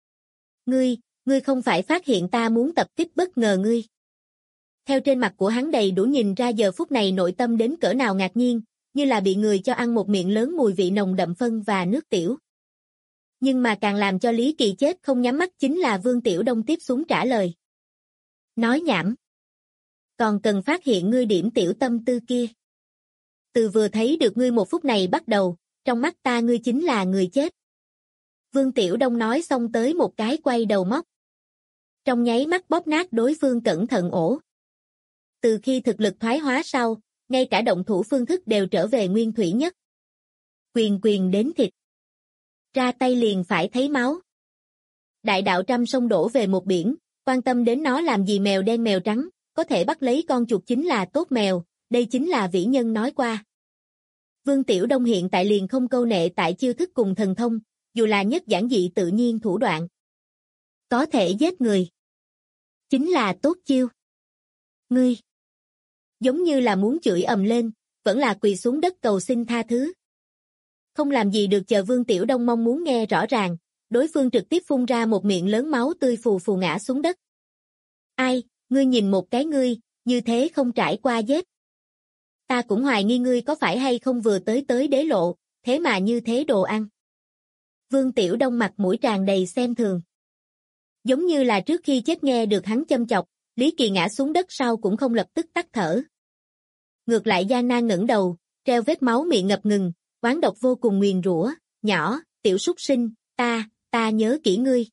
Ngươi không phải phát hiện ta muốn tập kích bất ngờ ngươi. Theo trên mặt của hắn đầy đủ nhìn ra giờ phút này nội tâm đến cỡ nào ngạc nhiên, như là bị người cho ăn một miệng lớn mùi vị nồng đậm phân và nước tiểu. Nhưng mà càng làm cho Lý Kỳ chết không nhắm mắt chính là Vương Tiểu Đông tiếp xuống trả lời. Nói nhảm. Còn cần phát hiện ngươi điểm tiểu tâm tư kia. Từ vừa thấy được ngươi một phút này bắt đầu, trong mắt ta ngươi chính là người chết. Vương Tiểu Đông nói xong tới một cái quay đầu móc. Trong nháy mắt bóp nát đối phương cẩn thận ổ. Từ khi thực lực thoái hóa sau, ngay cả động thủ phương thức đều trở về nguyên thủy nhất. Quyền đến thịt. Ra tay liền phải thấy máu. Đại đạo trăm sông đổ về một biển, quan tâm đến nó làm gì mèo đen mèo trắng, có thể bắt lấy con chuột chính là tốt mèo, đây chính là vĩ nhân nói qua. Vương Tiểu Đông hiện tại liền không câu nệ tại chiêu thức cùng thần thông, dù là nhất giản dị tự nhiên thủ đoạn. Có thể giết người. Chính là tốt chiêu. Ngươi. Giống như là muốn chửi ầm lên, vẫn là quỳ xuống đất cầu xin tha thứ. Không làm gì được chờ Vương Tiểu Đông mong muốn nghe rõ ràng, đối phương trực tiếp phun ra một miệng lớn máu tươi phù phù ngã xuống đất. Ai, ngươi nhìn một cái ngươi, như thế không trải qua giết. Ta cũng hoài nghi ngươi có phải hay không vừa tới đế lộ, thế mà như thế đồ ăn. Vương Tiểu Đông mặt mũi tràn đầy xem thường. Giống như là trước khi chết nghe được hắn châm chọc, Lý Kỳ ngã xuống đất sau cũng không lập tức tắt thở. Ngược lại gian nan ngẩng đầu, treo vết máu miệng ngập ngừng, oán độc vô cùng nguyền rủa, nhỏ, tiểu súc sinh, ta nhớ kỹ ngươi.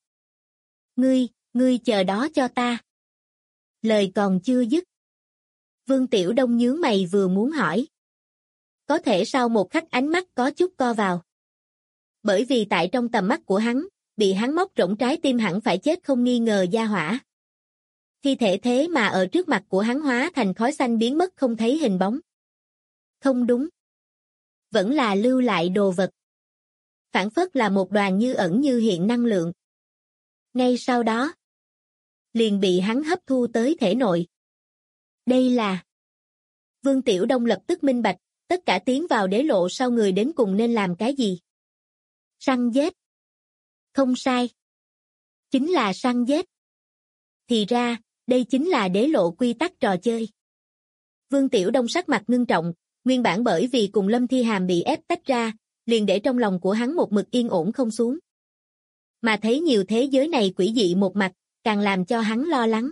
Ngươi chờ đó cho ta. Lời còn chưa dứt. Vương Tiểu Đông nhướng mày vừa muốn hỏi. Có thể sau một khắc ánh mắt có chút co vào. Bởi vì tại trong tầm mắt của hắn, bị hắn móc rỗng trái tim hẳn phải chết không nghi ngờ gia hỏa. Thi thể thế mà ở trước mặt của hắn hóa thành khói xanh biến mất không thấy hình bóng. Không đúng. Vẫn là lưu lại đồ vật. Phản phất là một đoàn như ẩn như hiện năng lượng. Ngay sau đó, liền bị hắn hấp thu tới thể nội. Đây là... Vương Tiểu Đông lập tức minh bạch, tất cả tiến vào đế lộ sau người đến cùng nên làm cái gì? Săn giết. Không sai. Chính là săn giết. Thì ra, đây chính là đế lộ quy tắc trò chơi. Vương Tiểu Đông sắc mặt ngưng trọng, nguyên bản bởi vì cùng Lâm Thi Hàm bị ép tách ra, liền để trong lòng của hắn một mực yên ổn không xuống. Mà thấy nhiều thế giới này quỷ dị một mặt, càng làm cho hắn lo lắng.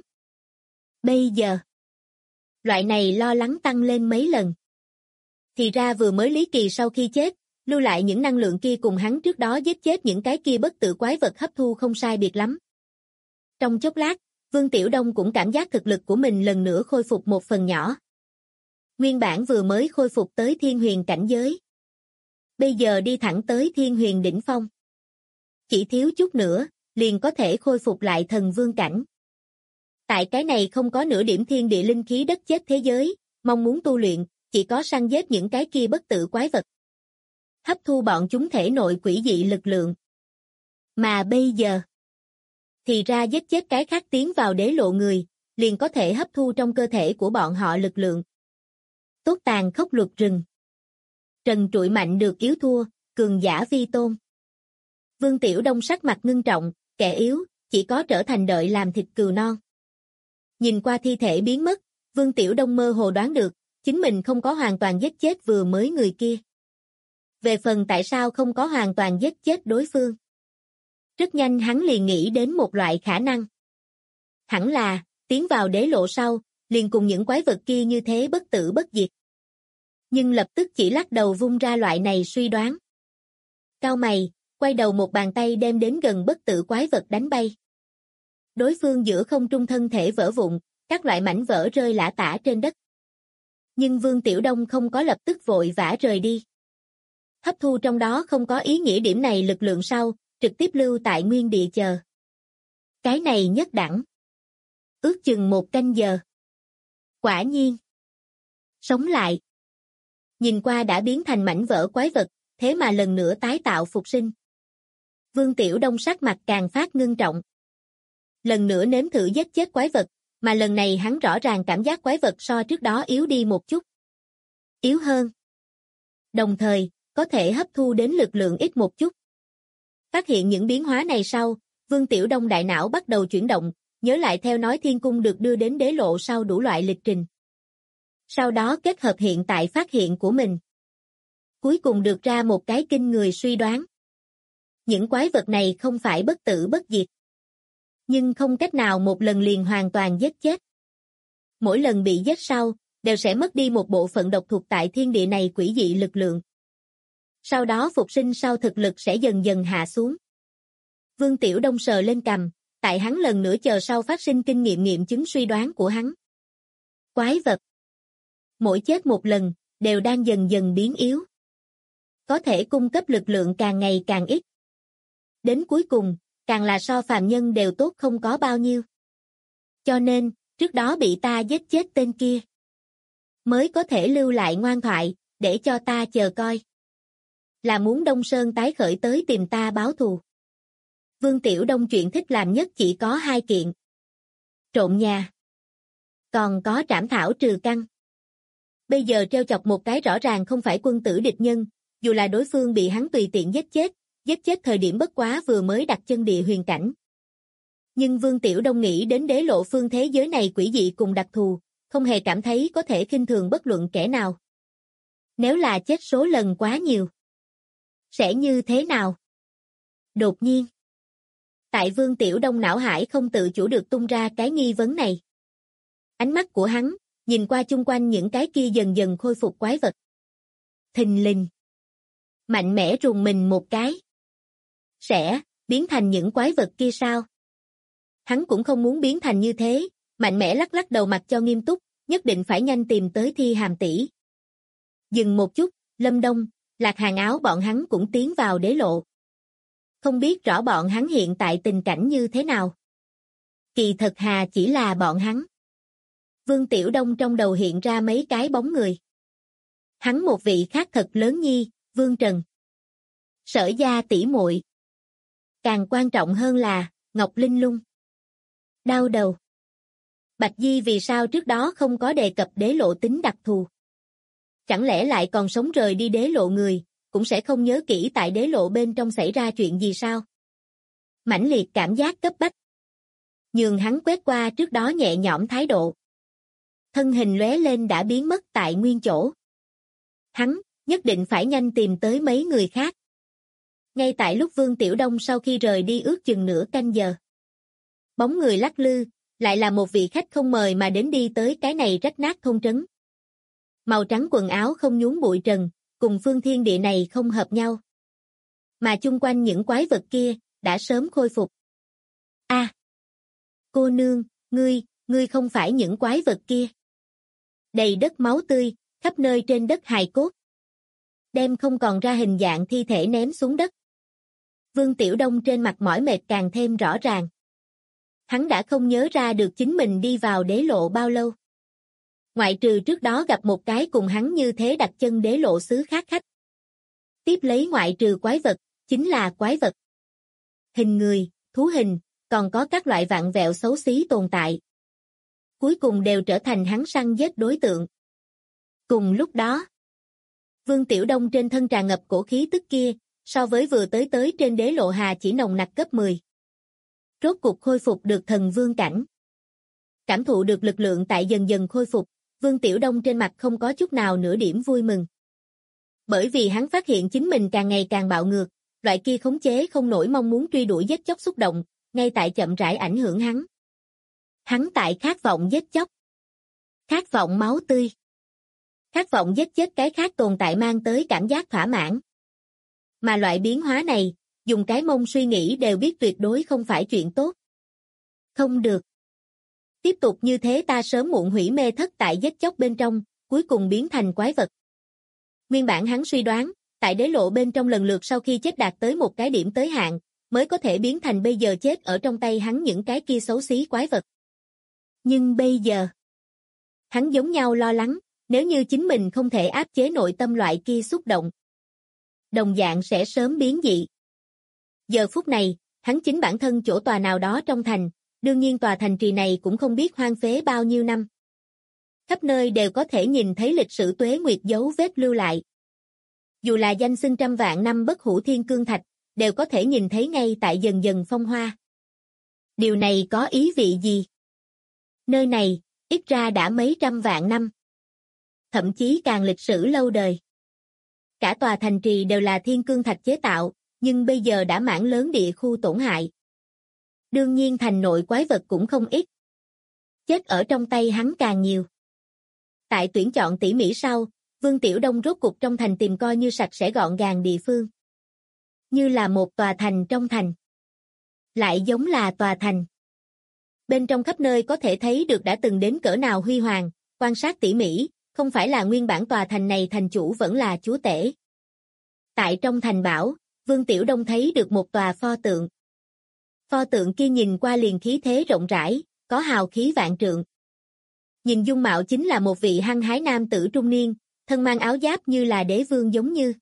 Bây giờ, loại này lo lắng tăng lên mấy lần. Thì ra vừa mới Lý Kỳ sau khi chết, lưu lại những năng lượng kia cùng hắn trước đó giết chết những cái kia bất tử quái vật hấp thu không sai biệt lắm. Trong chốc lát, Vương Tiểu Đông cũng cảm giác thực lực của mình lần nữa khôi phục một phần nhỏ. Nguyên bản vừa mới khôi phục tới thiên huyền cảnh giới. Bây giờ đi thẳng tới thiên huyền đỉnh phong. Chỉ thiếu chút nữa, liền có thể khôi phục lại thần vương cảnh. Tại cái này không có nửa điểm thiên địa linh khí đất chết thế giới, mong muốn tu luyện, chỉ có săn giết những cái kia bất tử quái vật. Hấp thu bọn chúng thể nội quỷ dị lực lượng. Mà bây giờ, thì ra giết chết cái khác tiến vào đế lộ người, liền có thể hấp thu trong cơ thể của bọn họ lực lượng. Tốt tàn khốc luật rừng. Trần trụi mạnh được yếu thua, cường giả vi tôn. Vương Tiểu Đông sắc mặt ngưng trọng, kẻ yếu, chỉ có trở thành đợi làm thịt cừu non. Nhìn qua thi thể biến mất, Vương Tiểu Đông mơ hồ đoán được, chính mình không có hoàn toàn giết chết vừa mới người kia. Về phần tại sao không có hoàn toàn giết chết đối phương. Rất nhanh hắn liền nghĩ đến một loại khả năng. Hẳn là, tiến vào đế lộ sau, liền cùng những quái vật kia như thế bất tử bất diệt. Nhưng lập tức chỉ lắc đầu vung ra loại này suy đoán. Cau mày, quay đầu một bàn tay đem đến gần bất tử quái vật đánh bay. Đối phương giữa không trung thân thể vỡ vụn, các loại mảnh vỡ rơi lả tả trên đất. Nhưng Vương Tiểu Đông không có lập tức vội vã rời đi. Hấp thu trong đó không có ý nghĩa điểm này lực lượng sau, trực tiếp lưu tại nguyên địa chờ. Cái này nhất đẳng. Ước chừng 1 canh giờ. Quả nhiên. Sống lại. Nhìn qua đã biến thành mảnh vỡ quái vật, thế mà lần nữa tái tạo phục sinh. Vương Tiểu Đông sắc mặt càng phát ngưng trọng. Lần nữa nếm thử giết chết quái vật, mà lần này hắn rõ ràng cảm giác quái vật so trước đó yếu đi một chút. Yếu hơn. Đồng thời, có thể hấp thu đến lực lượng ít một chút. Phát hiện những biến hóa này sau, Vương Tiểu Đông đại não bắt đầu chuyển động, nhớ lại theo nói thiên cung được đưa đến đế lộ sau đủ loại lịch trình. Sau đó kết hợp hiện tại phát hiện của mình. Cuối cùng được ra một cái kinh người suy đoán. Những quái vật này không phải bất tử bất diệt. Nhưng không cách nào một lần liền hoàn toàn giết chết. Mỗi lần bị giết sau, đều sẽ mất đi một bộ phận độc thuộc tại thiên địa này quỷ dị lực lượng. Sau đó phục sinh sau thực lực sẽ dần dần hạ xuống. Vương Tiểu Đông sờ lên cằm, tại hắn lần nữa chờ sau phát sinh kinh nghiệm nghiệm chứng suy đoán của hắn. Quái vật. Mỗi chết một lần, đều đang dần dần biến yếu. Có thể cung cấp lực lượng càng ngày càng ít. Đến cuối cùng, càng là so phàm nhân đều tốt không có bao nhiêu. Cho nên, trước đó bị ta giết chết tên kia. Mới có thể lưu lại ngoan thoại, để cho ta chờ coi. Là muốn Đông Sơn tái khởi tới tìm ta báo thù. Vương Tiểu Đông chuyện thích làm nhất chỉ có 2 kiện. Trộm nhà. Còn có trảm thảo trừ căn. Bây giờ treo chọc một cái rõ ràng không phải quân tử địch nhân, dù là đối phương bị hắn tùy tiện giết chết thời điểm bất quá vừa mới đặt chân địa huyền cảnh. Nhưng Vương Tiểu Đông nghĩ đến đế lộ phương thế giới này quỷ dị cùng đặc thù, không hề cảm thấy có thể khinh thường bất luận kẻ nào. Nếu là chết số lần quá nhiều, sẽ như thế nào? Đột nhiên, tại Vương Tiểu Đông não hải không tự chủ được tung ra cái nghi vấn này. Ánh mắt của hắn, nhìn qua chung quanh những cái kia dần dần khôi phục quái vật. Thình lình. Mạnh mẽ rùng mình một cái. Sẽ, biến thành những quái vật kia sao? Hắn cũng không muốn biến thành như thế, mạnh mẽ lắc lắc đầu mặt cho nghiêm túc, nhất định phải nhanh tìm tới Thi Hàm tỷ. Dừng một chút, Lâm Đông, Lạc Hàng Áo bọn hắn cũng tiến vào đế lộ. Không biết rõ bọn hắn hiện tại tình cảnh như thế nào. Kỳ thật hà chỉ là bọn hắn. Vương Tiểu Đông trong đầu hiện ra mấy cái bóng người. Hắn một vị khác thật lớn nhi, Vương Trần. Sở gia tỷ muội. Càng quan trọng hơn là, Ngọc Linh Lung. Đau đầu. Bạch Di vì sao trước đó không có đề cập đế lộ tính đặc thù? Chẳng lẽ lại còn sống rời đi đế lộ người, cũng sẽ không nhớ kỹ tại đế lộ bên trong xảy ra chuyện gì sao? Mãnh liệt cảm giác cấp bách. Nhường hắn quét qua trước đó nhẹ nhõm thái độ. Thân hình lóe lên đã biến mất tại nguyên chỗ. Hắn, nhất định phải nhanh tìm tới mấy người khác. Ngay tại lúc Vương Tiểu Đông sau khi rời đi ước chừng nửa canh giờ. Bóng người lắc lư, lại là một vị khách không mời mà đến đi tới cái này rách nát thôn trấn. Màu trắng quần áo không nhúng bụi trần, cùng phương thiên địa này không hợp nhau. Mà chung quanh những quái vật kia, đã sớm khôi phục. Cô nương, ngươi không phải những quái vật kia. Đầy đất máu tươi, khắp nơi trên đất hài cốt. Đem không còn ra hình dạng thi thể ném xuống đất. Vương Tiểu Đông trên mặt mỏi mệt càng thêm rõ ràng. Hắn đã không nhớ ra được chính mình đi vào đế lộ bao lâu. Ngoại trừ trước đó gặp một cái cùng hắn như thế đặt chân đế lộ xứ khác khách. Tiếp lấy ngoại trừ quái vật, chính là quái vật. Hình người, thú hình, còn có các loại vặn vẹo xấu xí tồn tại. Cuối cùng đều trở thành hắn săn giết đối tượng. Cùng lúc đó, Vương Tiểu Đông trên thân tràn ngập cổ khí tức kia, so với vừa tới trên đế lộ hà chỉ nồng nặc gấp 10. Rốt cục khôi phục được thần vương cảnh. Cảm thụ được lực lượng tại dần dần khôi phục, Vương Tiểu Đông trên mặt không có chút nào nửa điểm vui mừng. Bởi vì hắn phát hiện chính mình càng ngày càng bạo ngược, loại kia khống chế không nổi mong muốn truy đuổi giết chóc xúc động, ngay tại chậm rãi ảnh hưởng hắn. Hắn tại khát vọng giết chóc, khát vọng máu tươi, khát vọng giết chết cái khác tồn tại mang tới cảm giác thỏa mãn. Mà loại biến hóa này, dùng cái mông suy nghĩ đều biết tuyệt đối không phải chuyện tốt. Không được. Tiếp tục như thế ta sớm muộn hủy mê thất tại giết chóc bên trong, cuối cùng biến thành quái vật. Nguyên bản hắn suy đoán, tại đế lộ bên trong lần lượt sau khi chết đạt tới một cái điểm tới hạn, mới có thể biến thành bây giờ chết ở trong tay hắn những cái kia xấu xí quái vật. Nhưng bây giờ, hắn giống nhau lo lắng, nếu như chính mình không thể áp chế nội tâm loại kia xúc động, đồng dạng sẽ sớm biến dị. Giờ phút này, hắn chính bản thân chỗ tòa nào đó trong thành, đương nhiên tòa thành trì này cũng không biết hoang phế bao nhiêu năm. Khắp nơi đều có thể nhìn thấy lịch sử tuế nguyệt dấu vết lưu lại. Dù là danh xưng trăm vạn năm bất hủ thiên cương thạch, đều có thể nhìn thấy ngay tại dần dần phong hoa. Điều này có ý vị gì? Nơi này, ít ra đã mấy trăm vạn năm. Thậm chí càng lịch sử lâu đời. Cả tòa thành trì đều là thiên cương thạch chế tạo, nhưng bây giờ đã mảng lớn địa khu tổn hại. Đương nhiên thành nội quái vật cũng không ít. Chết ở trong tay hắn càng nhiều. Tại tuyển chọn tỉ mỉ sau, Vương Tiểu Đông rốt cục trong thành tìm coi như sạch sẽ gọn gàng địa phương. Như là một tòa thành trong thành. Lại giống là tòa thành. Bên trong khắp nơi có thể thấy được đã từng đến cỡ nào huy hoàng, quan sát tỉ mỉ, không phải là nguyên bản tòa thành này thành chủ vẫn là chúa tể. Tại trong thành bảo, Vương Tiểu Đông thấy được một tòa pho tượng. Pho tượng kia nhìn qua liền khí thế rộng rãi, có hào khí vạn trượng. Nhìn dung mạo chính là một vị hăng hái nam tử trung niên, thân mang áo giáp như là đế vương giống như.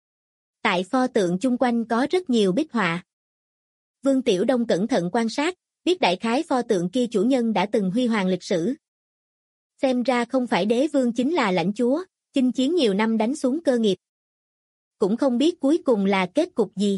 Tại pho tượng chung quanh có rất nhiều bích họa. Vương Tiểu Đông cẩn thận quan sát, biết đại khái pho tượng kia chủ nhân đã từng huy hoàng lịch sử. Xem ra không phải đế vương chính là lãnh chúa, chinh chiến nhiều năm đánh xuống cơ nghiệp. Cũng không biết cuối cùng là kết cục gì.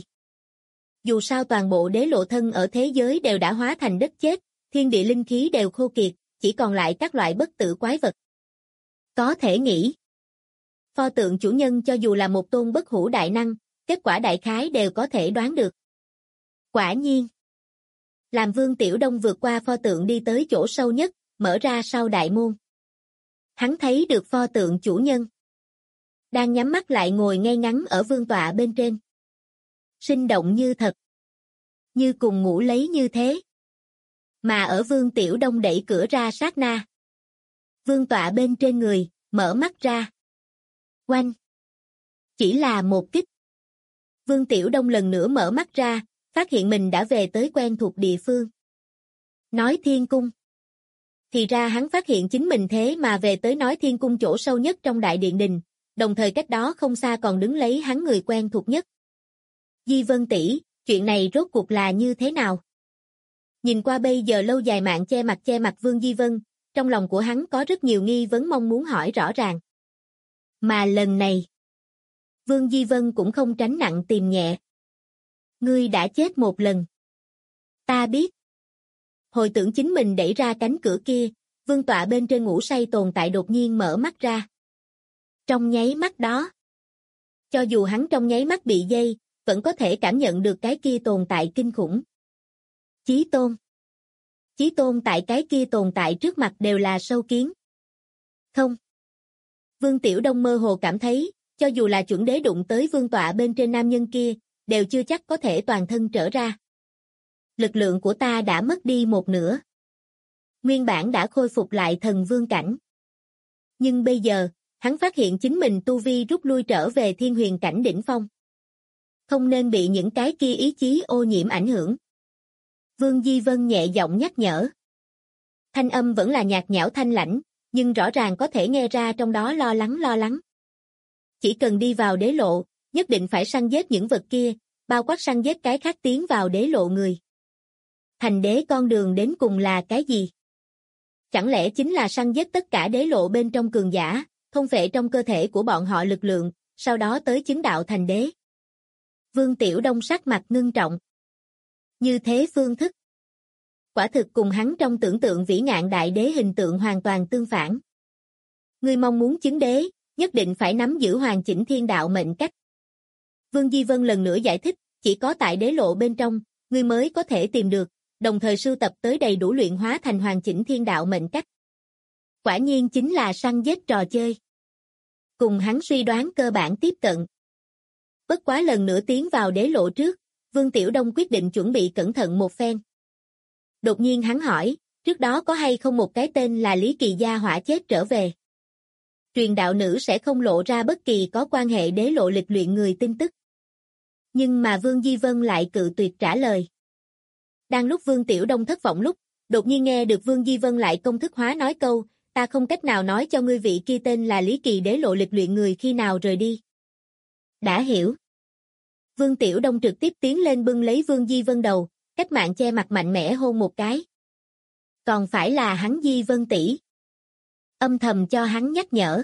Dù sao toàn bộ đế lộ thân ở thế giới đều đã hóa thành đất chết, thiên địa linh khí đều khô kiệt, chỉ còn lại các loại bất tử quái vật. Có thể nghĩ, pho tượng chủ nhân cho dù là một tôn bất hủ đại năng, kết quả đại khái đều có thể đoán được. Quả nhiên, làm Vương Tiểu Đông vượt qua pho tượng đi tới chỗ sâu nhất, mở ra sau đại môn. Hắn thấy được pho tượng chủ nhân. Đang nhắm mắt lại ngồi ngay ngắn ở vương tọa bên trên. Sinh động như thật. Như cùng ngủ lấy như thế. Mà ở Vương Tiểu Đông đẩy cửa ra sát na. Vương tọa bên trên người, mở mắt ra. Oanh! Chỉ là một kích. Vương Tiểu Đông lần nữa mở mắt ra, phát hiện mình đã về tới quen thuộc địa phương. Nói Thiên Cung. Thì ra hắn phát hiện chính mình thế mà về tới Nói Thiên Cung chỗ sâu nhất trong đại điện đình, đồng thời cách đó không xa còn đứng lấy hắn người quen thuộc nhất. Di Vân tỷ, chuyện này rốt cuộc là như thế nào? Nhìn qua bây giờ lâu dài mạng che mặt Vương Di Vân, trong lòng của hắn có rất nhiều nghi vấn mong muốn hỏi rõ ràng. Mà lần này, Vương Di Vân cũng không tránh nặng tìm nhẹ. Ngươi đã chết một lần. Ta biết. Hồi tưởng chính mình đẩy ra cánh cửa kia, vương tọa bên trên ngủ say tồn tại đột nhiên mở mắt ra. Trong nháy mắt đó, cho dù hắn trong nháy mắt bị dây, vẫn có thể cảm nhận được cái kia tồn tại kinh khủng. Chí tôn. Chí tôn tại cái kia tồn tại trước mặt đều là sâu kiến. Không. Vương Tiểu Đông mơ hồ cảm thấy, cho dù là chuẩn đế đụng tới vương tọa bên trên nam nhân kia, đều chưa chắc có thể toàn thân trở ra. Lực lượng của ta đã mất đi một nửa. Nguyên bản đã khôi phục lại thần vương cảnh. Nhưng bây giờ, hắn phát hiện chính mình tu vi rút lui trở về thiên huyền cảnh đỉnh phong. Không nên bị những cái kia ý chí ô nhiễm ảnh hưởng. Vương Di Vân nhẹ giọng nhắc nhở. Thanh âm vẫn là nhạt nhẽo thanh lãnh, nhưng rõ ràng có thể nghe ra trong đó lo lắng. Chỉ cần đi vào đế lộ, nhất định phải săn giết những vật kia, bao quát săn giết cái khác tiến vào đế lộ người. Thành đế con đường đến cùng là cái gì? Chẳng lẽ chính là săn giết tất cả đế lộ bên trong cường giả, thôn phệ trong cơ thể của bọn họ lực lượng, sau đó tới chứng đạo thành đế? Vương Tiểu Đông sắc mặt ngưng trọng. Như thế phương thức, quả thực cùng hắn trong tưởng tượng vĩ ngạn đại đế hình tượng hoàn toàn tương phản. Ngươi mong muốn chứng đế, nhất định phải nắm giữ hoàn chỉnh thiên đạo mệnh cách. Vương Di Vân lần nữa giải thích, chỉ có tại đế lộ bên trong, ngươi mới có thể tìm được, đồng thời sưu tập tới đầy đủ luyện hóa thành hoàn chỉnh thiên đạo mệnh cách. Quả nhiên chính là săn giết trò chơi. Cùng hắn suy đoán cơ bản tiếp cận. Bất quá lần nữa tiến vào đế lộ trước, Vương Tiểu Đông quyết định chuẩn bị cẩn thận một phen. Đột nhiên hắn hỏi, trước đó có hay không một cái tên là Lý Kỳ gia hỏa chết trở về? Truyền đạo nữ sẽ không lộ ra bất kỳ có quan hệ đế lộ lịch luyện người tin tức. Nhưng mà Vương Di Vân lại cự tuyệt trả lời. Đang lúc Vương Tiểu Đông thất vọng lúc, đột nhiên nghe được Vương Di Vân lại công thức hóa nói câu, ta không cách nào nói cho ngươi vị kia tên là Lý Kỳ đế lộ lịch luyện người khi nào rời đi. Đã hiểu. Vương Tiểu Đông trực tiếp tiến lên bưng lấy Vương Di Vân đầu, cách mạng che mặt mạnh mẽ hôn một cái. Còn phải là hắn Di Vân tỷ. Âm thầm cho hắn nhắc nhở.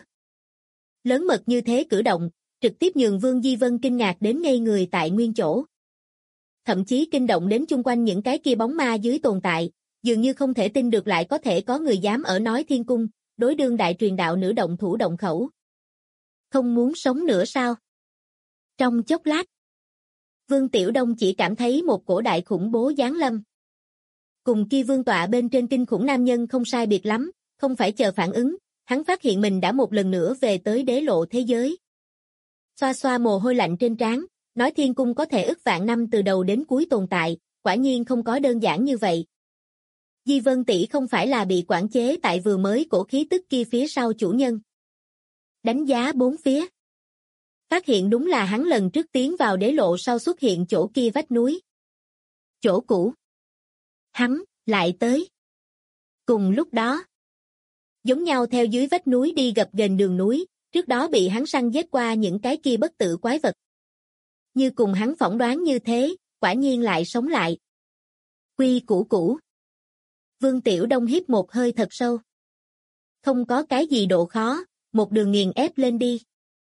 Lớn mật như thế cử động, trực tiếp nhường Vương Di Vân kinh ngạc đến ngây người tại nguyên chỗ. Thậm chí kinh động đến chung quanh những cái kia bóng ma dưới tồn tại, dường như không thể tin được lại có thể có người dám ở nói thiên cung, đối đương đại truyền đạo nữ động thủ động khẩu. Không muốn sống nữa sao? Trong chốc lát, Vương Tiểu Đông chỉ cảm thấy một cổ đại khủng bố giáng lâm. Cùng kia vương tọa bên trên kinh khủng nam nhân không sai biệt lắm, không phải chờ phản ứng, hắn phát hiện mình đã một lần nữa về tới đế lộ thế giới. Xoa xoa mồ hôi lạnh trên trán, nói thiên cung có thể ức vạn năm từ đầu đến cuối tồn tại, quả nhiên không có đơn giản như vậy. Di Vân tỷ không phải là bị quản chế tại vừa mới cổ khí tức kia phía sau chủ nhân. Đánh giá bốn phía. Phát hiện đúng là hắn lần trước tiến vào đế lộ sau xuất hiện chỗ kia vách núi. Chỗ cũ. Hắn, lại tới. Cùng lúc đó, giống nhau theo dưới vách núi đi gập ghềnh đường núi, trước đó bị hắn săn giết qua những cái kia bất tử quái vật. Như cùng hắn phỏng đoán như thế, quả nhiên lại sống lại. Quy củ cũ. Vương Tiểu Đông hít một hơi thật sâu. Không có cái gì độ khó, một đường nghiền ép lên đi.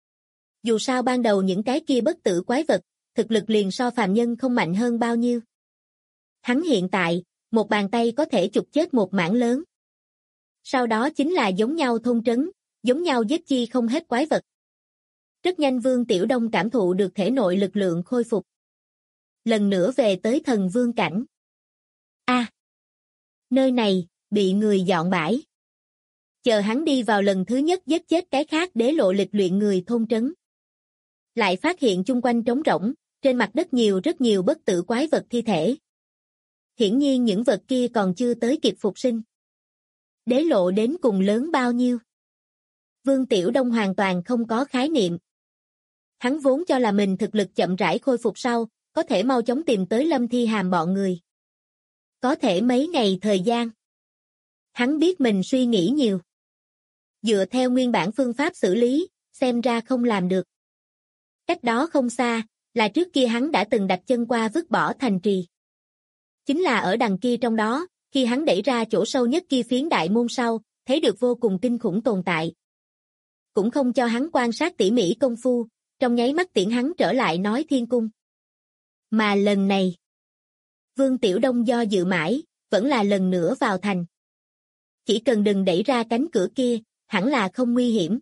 Dù sao ban đầu những cái kia bất tử quái vật, thực lực liền so phàm nhân không mạnh hơn bao nhiêu. Hắn hiện tại, một bàn tay có thể chụp chết một mảng lớn. Sau đó chính là giống nhau thôn trấn, giống nhau giết chi không hết quái vật. Rất nhanh Vương Tiểu Đông cảm thụ được thể nội lực lượng khôi phục. Lần nữa về tới thần vương cảnh. Nơi này, bị người dọn bãi. Chờ hắn đi vào lần thứ nhất giết chết cái khác đế lộ lịch luyện người thôn trấn. Lại phát hiện chung quanh trống rỗng, trên mặt đất rất nhiều bất tử quái vật thi thể. Hiển nhiên những vật kia còn chưa tới kịp phục sinh. Đế lộ đến cùng lớn bao nhiêu? Vương Tiểu Đông hoàn toàn không có khái niệm. Hắn vốn cho là mình thực lực chậm rãi khôi phục sau, có thể mau chóng tìm tới Lâm Thi Hàm bọn người. Có thể mấy ngày thời gian. Hắn biết mình suy nghĩ nhiều. Dựa theo nguyên bản phương pháp xử lý, xem ra không làm được. Cách đó không xa, là trước kia hắn đã từng đặt chân qua vứt bỏ thành trì. Chính là ở đằng kia trong đó, khi hắn đẩy ra chỗ sâu nhất kia phiến đại môn sau, thấy được vô cùng kinh khủng tồn tại. Cũng không cho hắn quan sát tỉ mỉ công phu, trong nháy mắt tiễn hắn trở lại nói thiên cung. Mà lần này, Vương Tiểu Đông do dự mãi, vẫn là lần nữa vào thành. Chỉ cần đừng đẩy ra cánh cửa kia, hẳn là không nguy hiểm.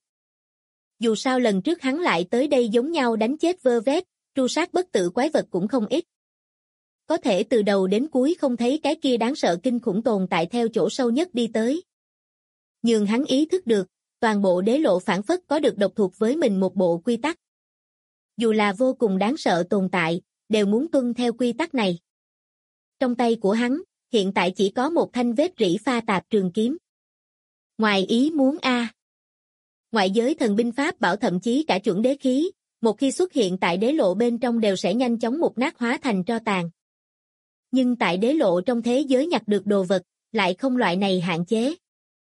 Dù sao lần trước hắn lại tới đây giống nhau đánh chết vơ vét, tru sát bất tử quái vật cũng không ít. Có thể từ đầu đến cuối không thấy cái kia đáng sợ kinh khủng tồn tại theo chỗ sâu nhất đi tới. Nhưng hắn ý thức được, toàn bộ đế lộ phản phất có được độc thuộc với mình một bộ quy tắc. Dù là vô cùng đáng sợ tồn tại, đều muốn tuân theo quy tắc này. Trong tay của hắn, hiện tại chỉ có một thanh vết rỉ pha tạp trường kiếm. Ngoài ý muốn ngoại giới thần binh pháp bảo thậm chí cả chuẩn đế khí, một khi xuất hiện tại đế lộ bên trong đều sẽ nhanh chóng mục nát hóa thành tro tàn. Nhưng tại đế lộ trong thế giới nhặt được đồ vật, lại không loại này hạn chế.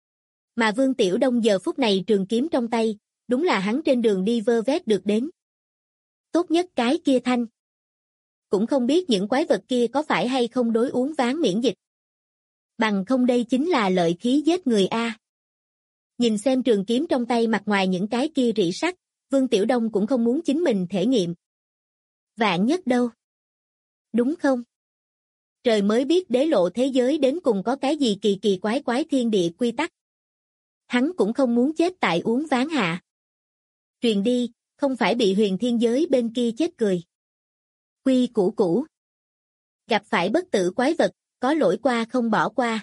Mà Vương Tiểu Đông giờ phút này trường kiếm trong tay, đúng là hắn trên đường đi vơ vét được đến. Tốt nhất cái kia thanh. Cũng không biết những quái vật kia có phải hay không đối uống ván miễn dịch. Bằng không đây chính là lợi khí giết người a. Nhìn xem trường kiếm trong tay mặt ngoài những cái kia rỉ sắt, Vương Tiểu Đông cũng không muốn chính mình thể nghiệm. Vạn nhất đâu? Đúng không? Trời mới biết đế lộ thế giới đến cùng có cái gì kỳ kỳ quái quái thiên địa quy tắc. Hắn cũng không muốn chết tại uống ván hạ. Truyền đi, không phải bị huyền thiên giới bên kia chết cười. Quy củ cũ. Gặp phải bất tử quái vật, có lỗi qua không bỏ qua.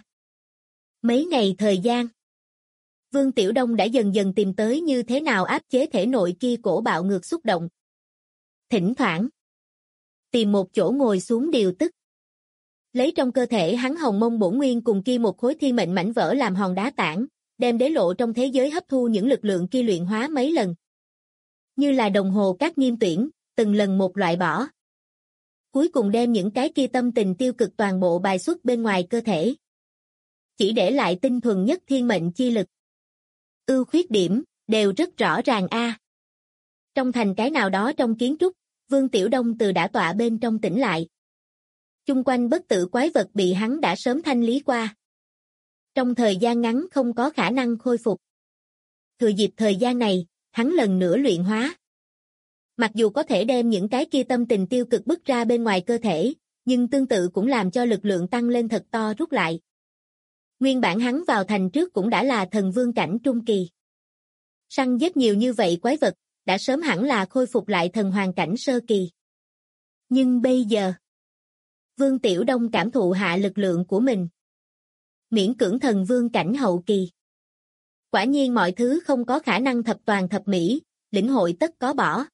Mấy ngày thời gian, Vương Tiểu Đông đã dần dần tìm tới như thế nào áp chế thể nội kia cổ bạo ngược xúc động. Thỉnh thoảng, tìm một chỗ ngồi xuống điều tức. Lấy trong cơ thể hắn hồng mông bổn nguyên cùng kia một khối thiên mệnh mảnh vỡ làm hòn đá tảng, đem đế lộ trong thế giới hấp thu những lực lượng kia luyện hóa mấy lần. Như là đồng hồ các nghiêm tuyển, từng lần một loại bỏ. Cuối cùng đem những cái kia tâm tình tiêu cực toàn bộ bài xuất bên ngoài cơ thể. Chỉ để lại tinh thuần nhất thiên mệnh chi lực. Ưu khuyết điểm, đều rất rõ ràng a. Trong thành cái nào đó trong kiến trúc, Vương Tiểu Đông từ đã tọa bên trong tỉnh lại. Chung quanh bất tử quái vật bị hắn đã sớm thanh lý qua. Trong thời gian ngắn không có khả năng khôi phục. Thừa dịp thời gian này, hắn lần nữa luyện hóa. Mặc dù có thể đem những cái kia tâm tình tiêu cực bứt ra bên ngoài cơ thể, nhưng tương tự cũng làm cho lực lượng tăng lên thật to rút lại. Nguyên bản hắn vào thành trước cũng đã là thần vương cảnh trung kỳ. Săn giết nhiều như vậy quái vật, đã sớm hẳn là khôi phục lại thần hoàng cảnh sơ kỳ. Nhưng bây giờ, Vương Tiểu Đông cảm thụ hạ lực lượng của mình. Miễn cưỡng thần vương cảnh hậu kỳ. Quả nhiên mọi thứ không có khả năng thập toàn thập mỹ, lĩnh hội tất có bỏ.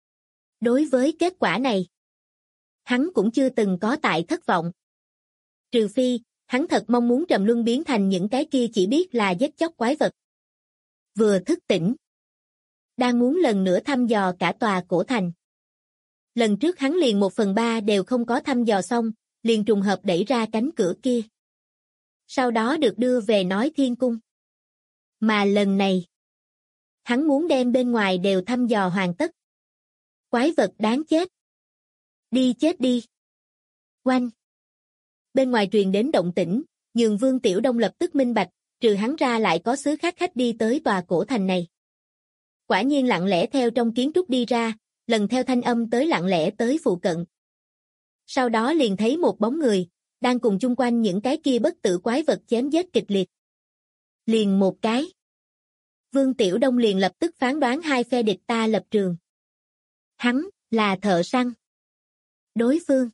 Đối với kết quả này, hắn cũng chưa từng có tại thất vọng. Trừ phi, hắn thật mong muốn trầm luân biến thành những cái kia chỉ biết là giết chóc quái vật. Vừa thức tỉnh, đang muốn lần nữa thăm dò cả tòa cổ thành. Lần trước hắn liền 1/3 đều không có thăm dò xong, liền trùng hợp đẩy ra cánh cửa kia. Sau đó được đưa về nói thiên cung. Mà lần này, hắn muốn đem bên ngoài đều thăm dò hoàn tất. Quái vật đáng chết. Đi chết đi. Oanh. Bên ngoài truyền đến động tĩnh, nhường Vương Tiểu Đông lập tức minh bạch, trừ hắn ra lại có xứ khác khách đi tới tòa cổ thành này. Quả nhiên lặng lẽ theo trong kiến trúc đi ra, lần theo thanh âm tới lặng lẽ tới phụ cận. Sau đó liền thấy một bóng người, đang cùng chung quanh những cái kia bất tử quái vật chém giết kịch liệt. Liền một cái. Vương Tiểu Đông liền lập tức phán đoán hai phe địch ta lập trường. Hắn, là thợ săn. Đối phương,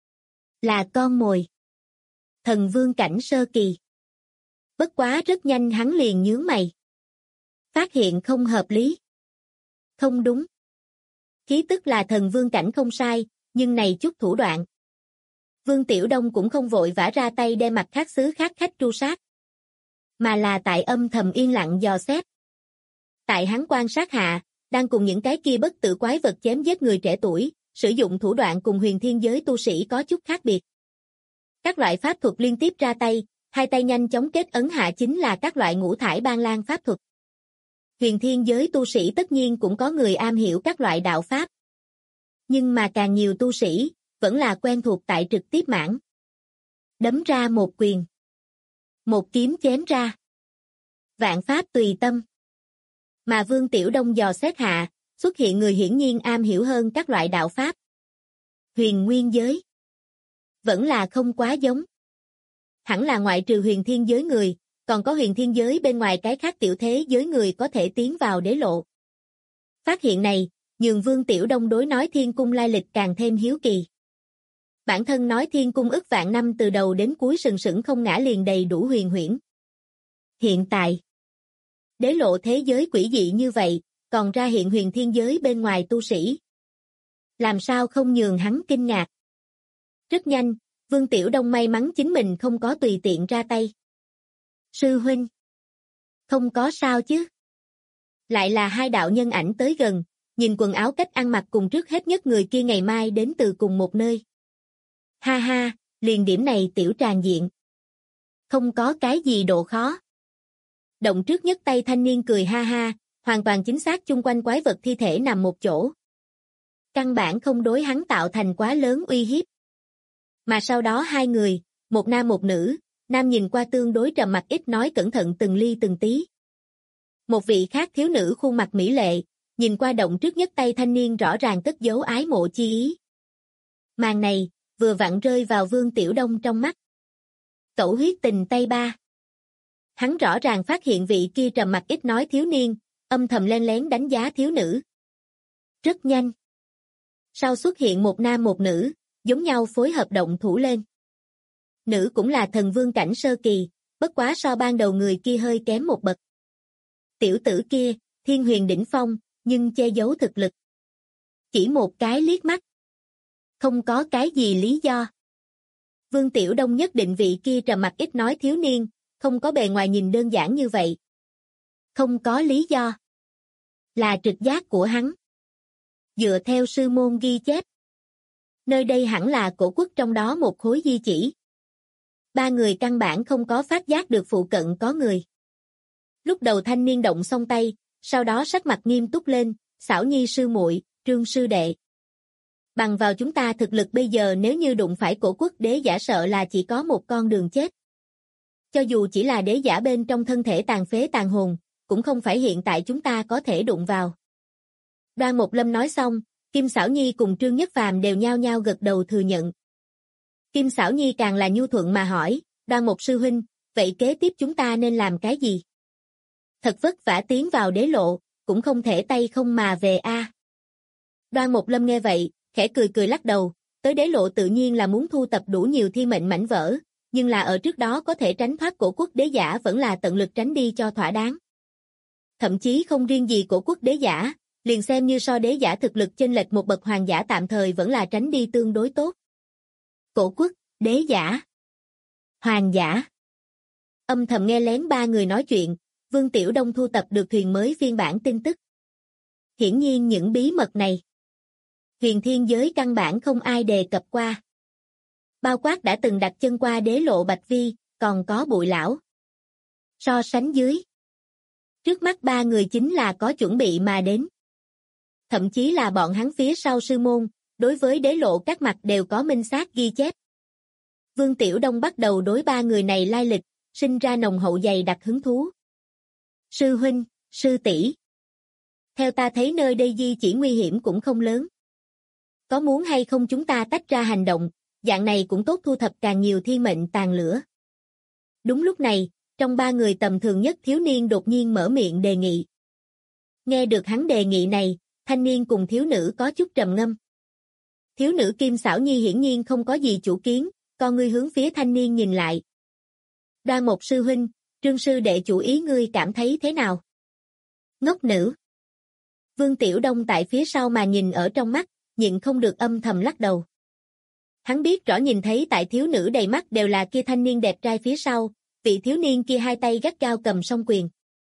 là con mồi. Thần vương cảnh sơ kỳ. Bất quá rất nhanh hắn liền nhướng mày. Phát hiện không hợp lý. Không đúng. Khí tức là thần vương cảnh không sai, nhưng này chút thủ đoạn. Vương Tiểu Đông cũng không vội vã ra tay đem mặt khác xứ khác khách tru sát. Mà là tại âm thầm yên lặng dò xét. Tại hắn quan sát hạ, đang cùng những cái kia bất tử quái vật chém giết người trẻ tuổi, sử dụng thủ đoạn cùng huyền thiên giới tu sĩ có chút khác biệt. Các loại pháp thuật liên tiếp ra tay, hai tay nhanh chóng kết ấn hạ chính là các loại ngũ thải ban lan pháp thuật. Huyền thiên giới tu sĩ tất nhiên cũng có người am hiểu các loại đạo pháp. Nhưng mà càng nhiều tu sĩ, vẫn là quen thuộc tại trực tiếp mãn. Đấm ra một quyền. Một kiếm chém ra. Vạn pháp tùy tâm. Mà Vương Tiểu Đông dò xét hạ, xuất hiện người hiển nhiên am hiểu hơn các loại đạo pháp. Huyền nguyên giới. Vẫn là không quá giống. Hẳn là ngoại trừ huyền thiên giới người, còn có huyền thiên giới bên ngoài cái khác tiểu thế giới người có thể tiến vào đế lộ. Phát hiện này, nhường Vương Tiểu Đông đối nói thiên cung lai lịch càng thêm hiếu kỳ. Bản thân nói thiên cung ức vạn năm từ đầu đến cuối sừng sững không ngã liền đầy đủ huyền huyễn. Hiện tại, đế lộ thế giới quỷ dị như vậy, còn ra hiện huyền thiên giới bên ngoài tu sĩ. Làm sao không nhường hắn kinh ngạc. Rất nhanh, Vương Tiểu Đông may mắn chính mình không có tùy tiện ra tay. Sư huynh. Không có sao chứ. Lại là hai đạo nhân ảnh tới gần, nhìn quần áo cách ăn mặc cùng trước hết nhất người kia ngày mai đến từ cùng một nơi. Ha ha, liền điểm này tiểu tràng diện. Không có cái gì độ khó. Động trước nhất tay thanh niên cười ha ha, hoàn toàn chính xác chung quanh quái vật thi thể nằm một chỗ. Căn bản không đối hắn tạo thành quá lớn uy hiếp. Mà sau đó hai người, một nam một nữ, nam nhìn qua tương đối trầm mặc ít nói cẩn thận từng ly từng tí. Một vị khác thiếu nữ khuôn mặt mỹ lệ, nhìn qua động trước nhất tay thanh niên rõ ràng cất giấu ái mộ chi ý. Màn này, vừa vặn rơi vào Vương Tiểu Đông trong mắt. Cẩu huyết tình tay ba. Hắn rõ ràng phát hiện vị kia trầm mặc ít nói thiếu niên, âm thầm len lén đánh giá thiếu nữ. Rất nhanh. Sau xuất hiện một nam một nữ, giống nhau phối hợp động thủ lên. Nữ cũng là thần vương cảnh sơ kỳ, bất quá so ban đầu người kia hơi kém một bậc. Tiểu tử kia, thiên huyền đỉnh phong, nhưng che giấu thực lực. Chỉ một cái liếc mắt. Không có cái gì lý do. Vương Tiểu Đông nhất định vị kia trầm mặc ít nói thiếu niên, không có bề ngoài nhìn đơn giản như vậy. Không có lý do. Là trực giác của hắn. Dựa theo sư môn ghi chép. Nơi đây hẳn là cổ quốc trong đó một khối di chỉ. Ba người căn bản không có phát giác được phụ cận có người. Lúc đầu thanh niên động xong tay, sau đó sắc mặt nghiêm túc lên, Xảo Nhi sư muội, Trương sư đệ. Bằng vào chúng ta thực lực bây giờ nếu như đụng phải cổ quốc đế giả sợ là chỉ có một con đường chết. Cho dù chỉ là đế giả bên trong thân thể tàn phế tàn hồn, cũng không phải hiện tại chúng ta có thể đụng vào. Đoan Mộc Lâm nói xong, Kim Xảo Nhi cùng Trương Nhất Phàm đều nhao nhao gật đầu thừa nhận. Kim Xảo Nhi càng là nhu thuận mà hỏi, Đoan Mộc sư huynh, vậy kế tiếp chúng ta nên làm cái gì? Thật vất vả tiến vào đế lộ, cũng không thể tay không mà về a. Đoan Mộc Lâm nghe vậy, khẽ cười cười lắc đầu, tới đế lộ tự nhiên là muốn thu tập đủ nhiều thi mệnh mảnh vỡ, nhưng là ở trước đó có thể tránh thoát cổ quốc đế giả vẫn là tận lực tránh đi cho thỏa đáng. Thậm chí không riêng gì cổ quốc đế giả, liền xem như so đế giả thực lực chênh lệch một bậc hoàng giả tạm thời vẫn là tránh đi tương đối tốt. Cổ quốc, đế giả, hoàng giả. Âm thầm nghe lén ba người nói chuyện, Vương Tiểu Đông thu tập được thuyền mới phiên bản tin tức. Hiển nhiên những bí mật này, huyền thiên giới căn bản không ai đề cập qua. Bao quát đã từng đặt chân qua đế lộ Bạch Vi, còn có Bụi Lão. So sánh dưới, trước mắt ba người chính là có chuẩn bị mà đến. Thậm chí là bọn hắn phía sau sư môn, đối với đế lộ các mặt đều có minh xác ghi chép. Vương Tiểu Đông bắt đầu đối ba người này lai lịch, sinh ra nồng hậu dày đặc hứng thú. Sư huynh, sư tỷ. Theo ta thấy nơi đây di chỉ nguy hiểm cũng không lớn. Có muốn hay không chúng ta tách ra hành động, dạng này cũng tốt thu thập càng nhiều thiên mệnh tàn lửa. Đúng lúc này, trong ba người tầm thường nhất thiếu niên đột nhiên mở miệng đề nghị. Nghe được hắn đề nghị này, thanh niên cùng thiếu nữ có chút trầm ngâm. Thiếu nữ Kim Xảo Nhi hiển nhiên không có gì chủ kiến, con ngươi hướng phía thanh niên nhìn lại. Đoan Mộc sư huynh, Trương sư đệ chủ ý ngươi cảm thấy thế nào? Ngốc nữ. Vương Tiểu Đông tại phía sau mà nhìn ở trong mắt, nhịn không được âm thầm lắc đầu. Hắn biết rõ nhìn thấy tại thiếu nữ đầy mắt đều là kia thanh niên đẹp trai phía sau, vị thiếu niên kia hai tay gắt gao cầm song quyền.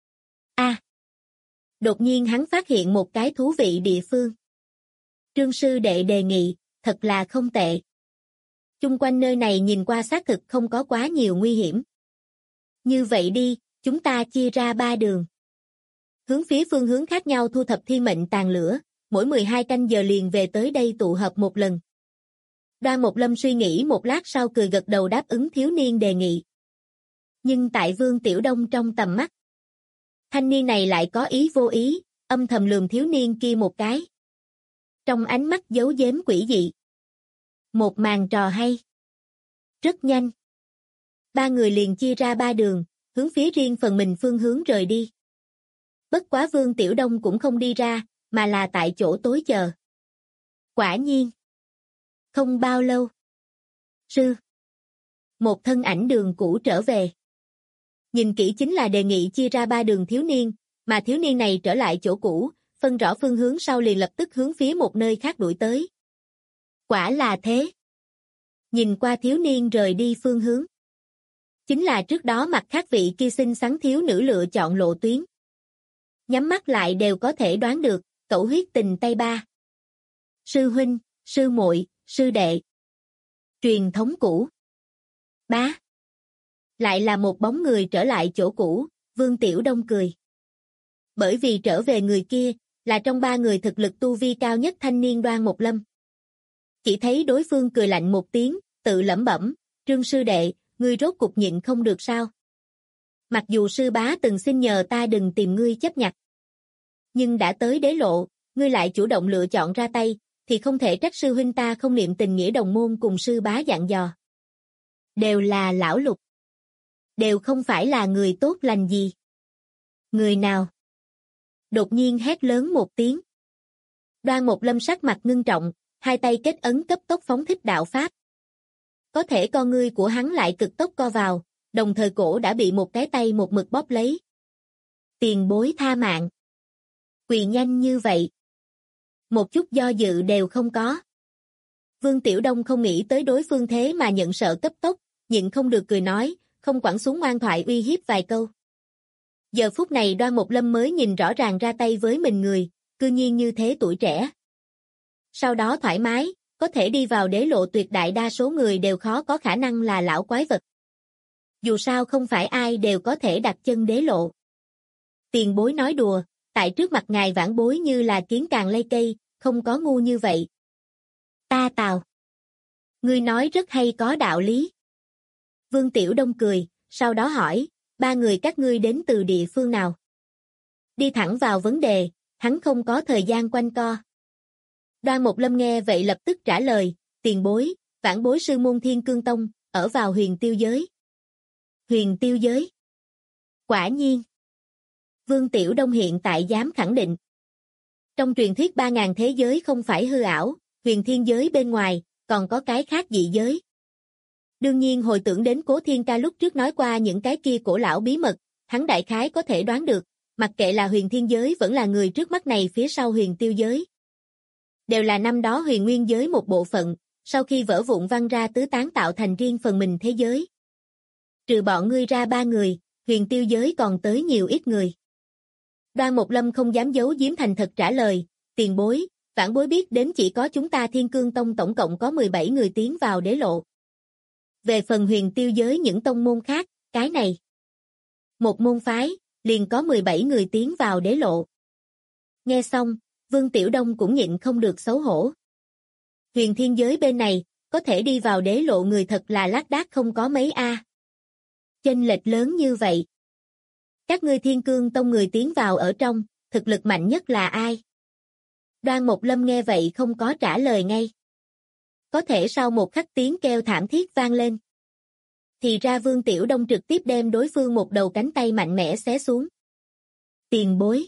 Đột nhiên hắn phát hiện một cái thú vị địa phương. Trương sư đệ đề nghị, thật là không tệ. Chung quanh nơi này nhìn qua xác thực không có quá nhiều nguy hiểm. Như vậy đi, chúng ta chia ra 3 đường. Hướng phía phương hướng khác nhau thu thập thiên mệnh tàn lửa, mỗi 12 canh giờ liền về tới đây tụ hợp một lần. Đoan Mộc Lâm suy nghĩ một lát sau cười gật đầu đáp ứng thiếu niên đề nghị. Nhưng tại Vương Tiểu Đông trong tầm mắt, thanh niên này lại có ý vô ý, âm thầm lườm thiếu niên kia một cái. Trong ánh mắt giấu giếm quỷ dị. Một màn trò hay. Rất nhanh. Ba người liền chia ra 3 đường, hướng phía riêng phần mình phương hướng rời đi. Bất quá Vương Tiểu Đông cũng không đi ra, mà là tại chỗ tối chờ. Quả nhiên. Không bao lâu. Một thân ảnh đường cũ trở về. Nhìn kỹ chính là đề nghị chia ra 3 đường thiếu niên, mà thiếu niên này trở lại chỗ cũ, phân rõ phương hướng sau liền lập tức hướng phía một nơi khác đuổi tới. Quả là thế. Nhìn qua thiếu niên rời đi phương hướng. Chính là trước đó mặt khác vị kia xinh xắn thiếu nữ lựa chọn lộ tuyến. Nhắm mắt lại đều có thể đoán được, cẩu huyết tình tay ba. Sư huynh, sư muội, sư đệ. Truyền thống cũ. Bá. Lại là một bóng người trở lại chỗ cũ, Vương Tiểu Đông cười. Bởi vì trở về người kia, là trong 3 người thực lực tu vi cao nhất thanh niên Đoan Mộc Lâm. Chỉ thấy đối phương cười lạnh một tiếng, tự lẩm bẩm, Trương sư đệ, ngươi rốt cục nhịn không được sao? Mặc dù sư bá từng xin nhờ ta đừng tìm ngươi chấp nhặt. Nhưng đã tới đế lộ, ngươi lại chủ động lựa chọn ra tay, thì không thể trách sư huynh ta không niệm tình nghĩa đồng môn cùng sư bá dặn dò. Đều là lão Lục. đều không phải là người tốt lành gì. Người nào? Đột nhiên hét lớn một tiếng. Đoan Mục Lâm sắc mặt ngưng trọng, hai tay kết ấn cấp tốc phóng thích đạo pháp. Có thể con ngươi của hắn lại cực tốc co vào, đồng thời cổ đã bị một cái tay một mực bóp lấy. Tiền bối tha mạng. Quỳ nhanh như vậy. Một chút do dự đều không có. Vương Tiểu Đông không nghĩ tới đối phương thế mà nhận sợ cấp tốc, nhịn không được cười nói, không quẳng xuống ngoan thoại uy hiếp vài câu. Giờ phút này Đoan Mục Lâm mới nhìn rõ ràng ra tay với mình người, cư nhiên như thế tuổi trẻ. Sau đó thoải mái, có thể đi vào đế lộ tuyệt đại đa số người đều khó có khả năng là lão quái vật. Dù sao không phải ai đều có thể đặt chân đế lộ. Tiền bối nói đùa, tại trước mặt ngài vãn bối như là kiến càng lây cây, không có ngu như vậy. Ta Tào. Ngươi nói rất hay có đạo lý. Vương Tiểu Đông cười, sau đó hỏi, ba người các ngươi đến từ địa phương nào? Đi thẳng vào vấn đề, hắn không có thời gian quanh co. Đoan Mục Lâm nghe vậy lập tức trả lời, tiền bối, vãn bối sư môn Thiên Cương Tông, ở vào huyền tiêu giới. Huyền tiêu giới? Quả nhiên. Vương Tiểu Đông hiện tại dám khẳng định. Trong truyền thuyết 3.000 thế giới không phải hư ảo, huyền thiên giới bên ngoài, còn có cái khác dị giới. Đương nhiên hồi tưởng đến Cố Thiên Ca lúc trước nói qua những cái kia cổ lão bí mật, hắn đại khái có thể đoán được, mặc kệ là huyền thiên giới vẫn là người trước mắt này phía sau huyền tiêu giới. Đều là năm đó huyền nguyên giới một bộ phận, sau khi vỡ vụn văng ra tứ tán tạo thành riêng phần mình thế giới. Trừ bọn ngươi ra ba người, huyền tiêu giới còn tới nhiều ít người. Đoan Mục Lâm không dám giấu giếm thành thật trả lời, tiền bối, vãn bối biết đến chỉ có chúng ta Thiên Cương Tông tổng cộng có 17 người tiến vào đế lộ. Về phần huyền tiêu giới những tông môn khác, cái này. Một môn phái, liền có 17 người tiến vào đế lộ. Nghe xong, Vương Tiểu Đông cũng nhịn không được xấu hổ. Huyền thiên giới bên này, có thể đi vào đế lộ người thật là lác đác không có mấy a. Chênh lệch lớn như vậy. Các ngươi Thiên Cương Tông người tiến vào ở trong, thực lực mạnh nhất là ai? Đoan Mục Lâm nghe vậy không có trả lời ngay. Có thể sau một khắc tiếng kêu thảm thiết vang lên. Thì ra Vương Tiểu Đông trực tiếp đem đối phương một đầu cánh tay mạnh mẽ xé xuống. Tiền bối.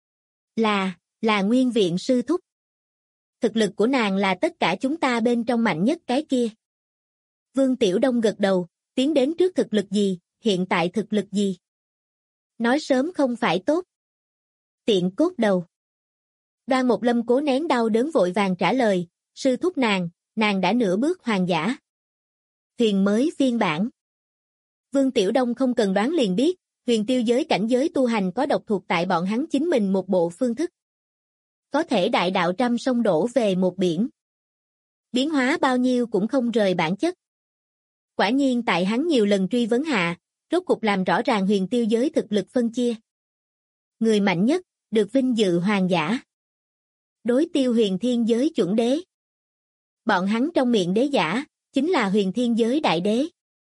Là Nguyên Viện sư thúc. Thực lực của nàng là tất cả chúng ta bên trong mạnh nhất cái kia. Vương Tiểu Đông gật đầu, tiến đến trước thực lực gì, hiện tại thực lực gì. Nói sớm không phải tốt. Tiện cốt đầu. Đoan Mục Lâm cố nén đau đớn vội vàng trả lời, sư thúc nàng đã nửa bước hoàng giả. Thuyền mới phiên bản. Vương Tiểu Đông không cần đoán liền biết, huyền tiêu giới cảnh giới tu hành có độc thuộc tại bọn hắn chính mình một bộ phương thức. Có thể đại đạo trăm sông đổ về một biển. Biến hóa bao nhiêu cũng không rời bản chất. Quả nhiên tại hắn nhiều lần truy vấn hạ, rốt cục làm rõ ràng huyền tiêu giới thực lực phân chia. Người mạnh nhất, được vinh dự hoàng giả. Đối tiêu huyền thiên giới chuẩn đế. Bọn hắn trong miệng đế giả, chính là huyền thiên giới đại đế.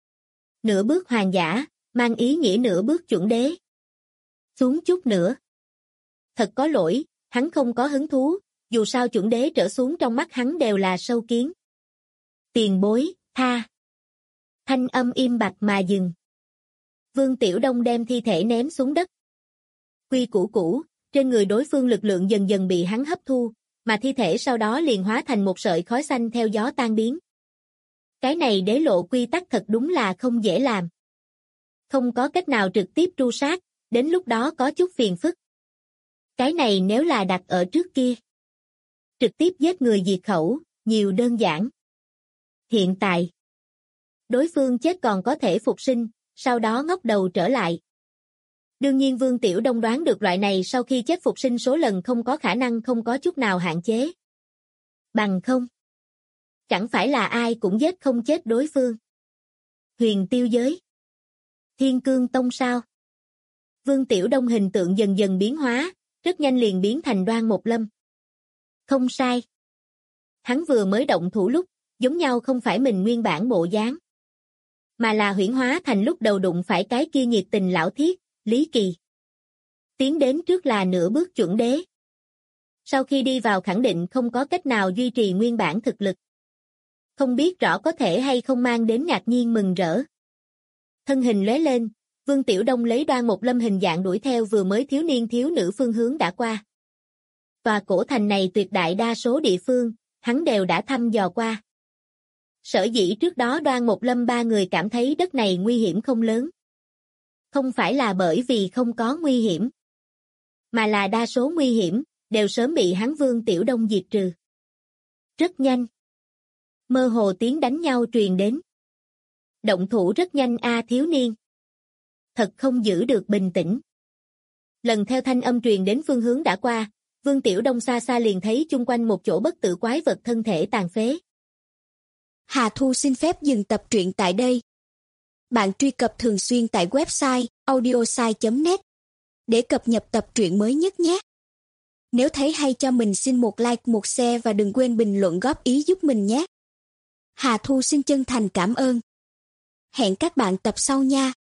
Nửa bước hoàng giả, mang ý nghĩa nửa bước chuẩn đế. Xuống chút nữa. Thật có lỗi, hắn không có hứng thú, dù sao chuẩn đế trở xuống trong mắt hắn đều là sâu kiến. Tiền bối, tha. Thanh âm im bặt mà dừng. Vương Tiểu Đông đem thi thể ném xuống đất. Quy củ, trên người đối phương lực lượng dần dần bị hắn hấp thu, mà thi thể sau đó liền hóa thành một sợi khói xanh theo gió tan biến. Cái này đế lộ quy tắc thật đúng là không dễ làm. Không có cách nào trực tiếp tru sát, đến lúc đó có chút phiền phức. Cái này nếu là đặt ở trước kia. Trực tiếp giết người diệt khẩu, nhiều đơn giản. Hiện tại, đối phương chết còn có thể phục sinh, sau đó ngóc đầu trở lại. Đương nhiên Vương Tiểu Đông đoán được loại này sau khi chết phục sinh số lần không có khả năng không có chút nào hạn chế. Bằng không. Chẳng phải là ai cũng giết không chết đối phương. Huyền tiêu giới. Thiên Cương Tông sao? Vương Tiểu Đông hình tượng dần dần biến hóa, rất nhanh liền biến thành Đoan Mục Lâm. Không sai. Hắn vừa mới động thủ lúc, giống nhau không phải mình nguyên bản bộ dáng, mà là huyễn hóa thành lúc đầu đụng phải cái kia nhiệt tình lão thiết, Lý Kỳ. Tiến đến trước là nửa bước chuẩn đế. Sau khi đi vào khẳng định không có cách nào duy trì nguyên bản thực lực. Không biết rõ có thể hay không mang đến ngạc nhiên mừng rỡ. Thân hình lóe lên, Vương Tiểu Đông lấy Đoan Mục Lâm hình dạng đuổi theo vừa mới thiếu niên thiếu nữ phương hướng đã qua. Tòa cổ thành này tuyệt đại đa số địa phương, hắn đều đã thăm dò qua. Sở dĩ trước đó Đoan Mục Lâm ba người cảm thấy đất này nguy hiểm không lớn. Không phải là bởi vì không có nguy hiểm, mà là đa số nguy hiểm, đều sớm bị hắn Vương Tiểu Đông diệt trừ. Rất nhanh. Mơ hồ tiếng đánh nhau truyền đến. Động thủ rất nhanh a thiếu niên. Thật không giữ được bình tĩnh. Lần theo thanh âm truyền đến phương hướng đã qua, Vương Tiểu Đông xa xa liền thấy chung quanh một chỗ bất tử quái vật thân thể tàn phế. Hà Thu xin phép dừng tập truyện tại đây. Bạn truy cập thường xuyên tại website audiosai.net để cập nhật tập truyện mới nhất nhé. Nếu thấy hay cho mình xin một like, một share và đừng quên bình luận góp ý giúp mình nhé. Hà Thu xin chân thành cảm ơn. Hẹn các bạn tập sau nha.